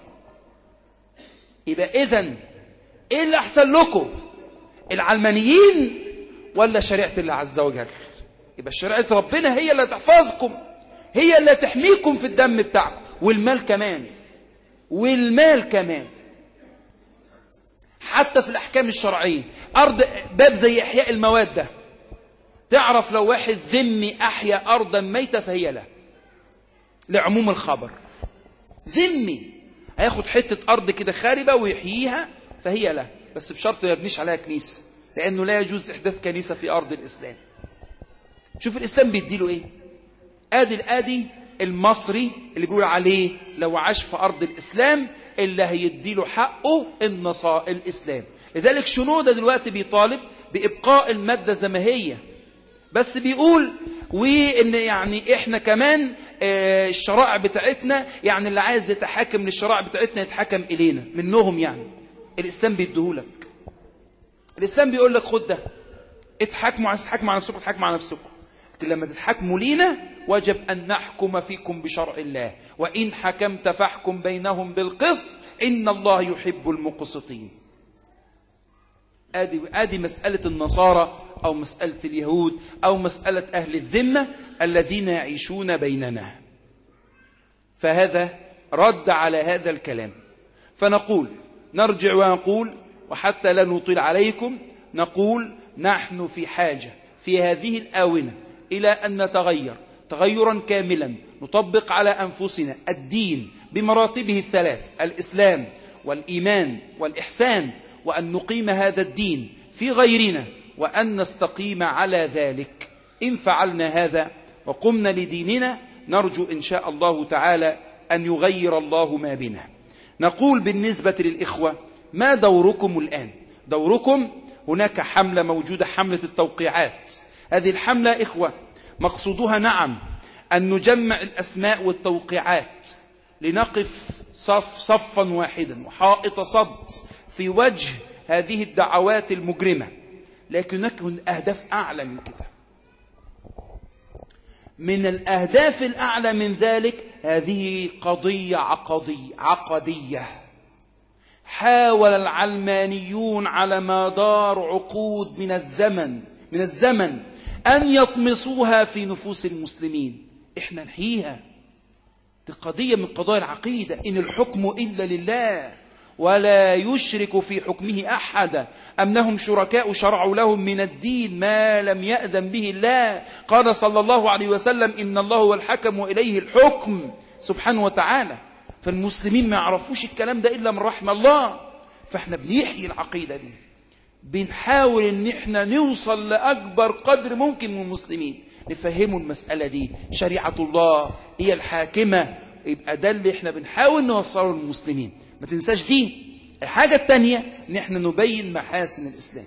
يبقى إذن إيه اللي أحسن لكم؟ العلمانيين ولا شريعة الله عز وجل؟ يبقى شريعة ربنا هي اللي تحفظكم، هي اللي تحميكم في الدم بتاعكم والمال كمان، والمال كمان. حتى في الأحكام الشرعية أرض باب زي إحياء المواد ده، تعرف لو واحد ذمي أحيا أرضا ميتة فهي له، لعموم الخبر. ذمي هياخد حتة أرض كده خاربة ويحييها فهي له، بس بشرط ما يبنيش عليها كنيسة، لأنه لا يجوز إحداث كنيسة في أرض الإسلام. شوف الإسلام بيديله إيه؟ آدي المصري اللي بيقول عليه لو عاش في أرض الإسلام اللي هيديله حقه الإسلام. لذلك شنودة دلوقتي بيطالب بإبقاء المادة زي ما هي، بس بيقول وإن يعني إحنا كمان الشرائع بتاعتنا، يعني اللي عايز يتحاكم للشرائع بتاعتنا يتحكم إلينا منهم. يعني الإسلام بيديهولك، الإسلام بيقول لك خد ده اتحاكموا، عايز تتحاكموا على نفسكم اتحاكموا على نفسكم، لكن لما تتحاكموا لينا وجب أن نحكم فيكم بشرع الله، وإن حكمت فاحكم بينهم بالقسط إن الله يحب المقسطين. آدي مسألة النصارى أو مسألة اليهود أو مسألة أهل الذمة الذين يعيشون بيننا. فهذا رد على هذا الكلام. فنقول نرجع ونقول، وحتى لا نطيل عليكم، نقول نحن في حاجة في هذه الآونة إلى أن نتغير تغيرا كاملا، نطبق على أنفسنا الدين بمراتبه الثلاث، الإسلام والإيمان والإحسان، وأن نقيم هذا الدين في غيرنا وأن نستقيم على ذلك. إن فعلنا هذا وقمنا لديننا نرجو إن شاء الله تعالى أن يغير الله ما بنا. نقول بالنسبة للإخوة ما دوركم الآن؟ دوركم هناك حملة موجودة، حملة التوقيعات. هذه الحملة إخوة مقصودها نعم أن نجمع الأسماء والتوقيعات لنقف صفا واحدا وحائط صد في وجه هذه الدعوات المجرمة، لكن هناك أهداف أعلى من كده. من الأهداف الأعلى من ذلك هذه قضية عقدية حاول العلمانيون على مدار عقود من الزمن أن يطمسوها في نفوس المسلمين. إحنا نحييها. دي قضية من قضايا العقيدة، إن الحكم إلا لله ولا يشرك في حكمه أحدا، أم لهم شركاء شرعوا لهم من الدين ما لم يأذن به الله. قال صلى الله عليه وسلم إن الله هو الحكم وإليه الحكم سبحانه وتعالى. فالمسلمين ما يعرفوش الكلام ده إلا من رحم الله. فإحنا بنحيي العقيدة دي، بنحاول إن إحنا نوصل لأكبر قدر ممكن من المسلمين، نفهموا المسألة دي شريعة الله هي الحاكمة. يبقى ده اللي إحنا بنحاول نوصله للمسلمين. ما تنساش دي. الحاجة الثانية إن إحنا نبين محاسن الإسلام،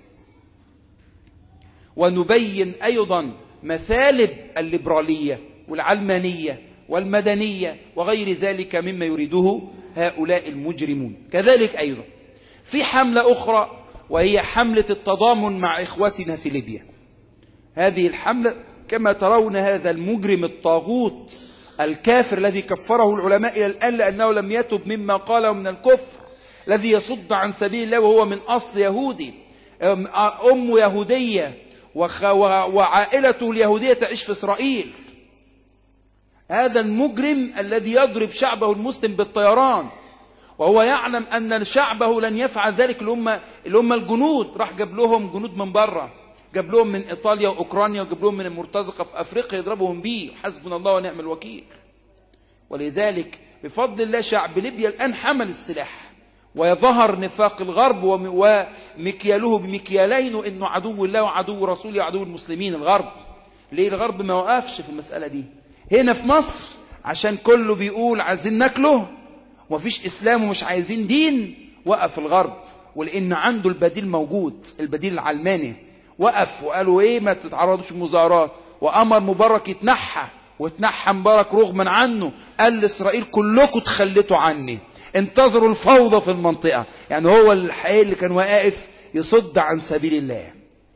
ونبين أيضا مثالب الليبرالية والعلمانية والمدنية وغير ذلك مما يريده هؤلاء المجرمون. كذلك أيضا في حملة أخرى وهي حملة التضامن مع إخوتنا في ليبيا. هذه الحملة كما ترون هذا المجرم الطاغوت الكافر الذي كفره العلماء إلى الآن لأنه لم يتب مما قاله من الكفر، الذي يصد عن سبيل الله وهو من أصل يهودي، أمه يهودية وعائلته اليهودية تعيش في إسرائيل. هذا المجرم الذي يضرب شعبه المسلم بالطيران وهو يعلم أن شعبه لن يفعل ذلك، اللي هم الجنود. راح جاب لهم جنود من بره، جاب لهم من إيطاليا وأوكرانيا، وجاب لهم من المرتزقة في أفريقيا يضربهم به. حسبنا الله ونعم الوكيل. ولذلك بفضل الله شعب ليبيا الآن حمل السلاح، ويظهر نفاق الغرب مكياله بمكيالين، وإنه عدو الله وعدو رسوله وعدو المسلمين. الغرب ليه الغرب ما وقفش في المسألة دي؟ هنا في مصر عشان كله بيقول عايزين ناكله ومفيش إسلام ومش عايزين دين، وقف الغرب، ولأن عنده البديل موجود، البديل العلماني. وقف وقالوا إيه ما تتعرضوش المظاهرات، وأمر مبارك يتنحى، وتنحى مبارك رغما عنه، قال لإسرائيل كلكم تخلتوا عني، انتظروا الفوضى في المنطقة. يعني هو الحقيقي اللي كان واقف يصد عن سبيل الله.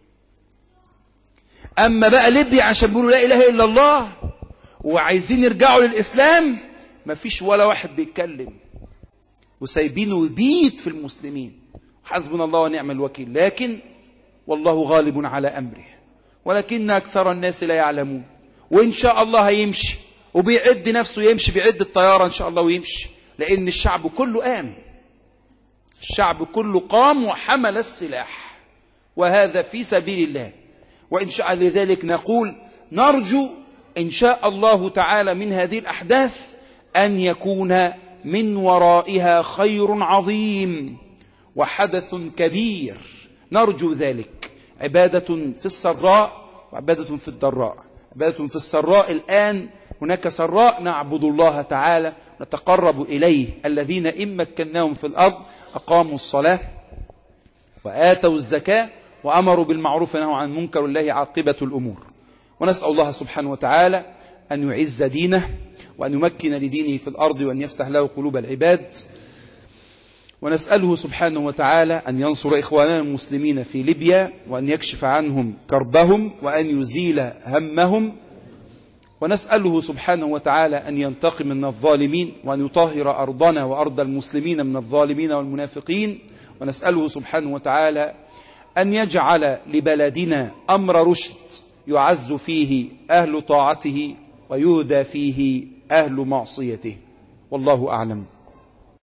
أما بقى ليبيا عشان بيقولوا لا إله إلا الله وعايزين يرجعوا للإسلام، ما فيش ولا واحد بيتكلم، وسايبينه يبيت في المسلمين. حسبنا الله ونعم الوكيل. لكن والله غالب على أمره، ولكن أكثر الناس لا يعلمون. وإن شاء الله هيمشي، وبيعد نفسه يمشي، بيعد الطيارة إن شاء الله ويمشي، لأن الشعب كله قام، الشعب كله قام وحمل السلاح، وهذا في سبيل الله. وإن شاء لذلك نقول نرجو إن شاء الله تعالى من هذه الأحداث أن يكون من ورائها خير عظيم وحدث كبير، نرجو ذلك. عبادة في السراء وعبادة في الضراء. عبادة في السراء، الآن هناك سراء نعبد الله تعالى نتقرب إليه. الذين إن مكناهم في الأرض أقاموا الصلاة وآتوا الزكاة وأمروا بالمعروف ونهوا عن المنكر، والله عاقبة الأمور. ونسأل الله سبحانه وتعالى أن يعز دينه وأن يمكن لدينه في الأرض وأن يفتح له قلوب العباد. ونسأله سبحانه وتعالى أن ينصر إخواننا المسلمين في ليبيا، وأن يكشف عنهم كربهم وأن يزيل همهم. ونسأله سبحانه وتعالى أن ينتقم من الظالمين، وأن يطهر أرضنا وأرض المسلمين من الظالمين والمنافقين. ونسأله سبحانه وتعالى أن يجعل لبلدنا أمر رشد يعز فيه أهل طاعته ويهدى فيه أهل معصيته. والله أعلم.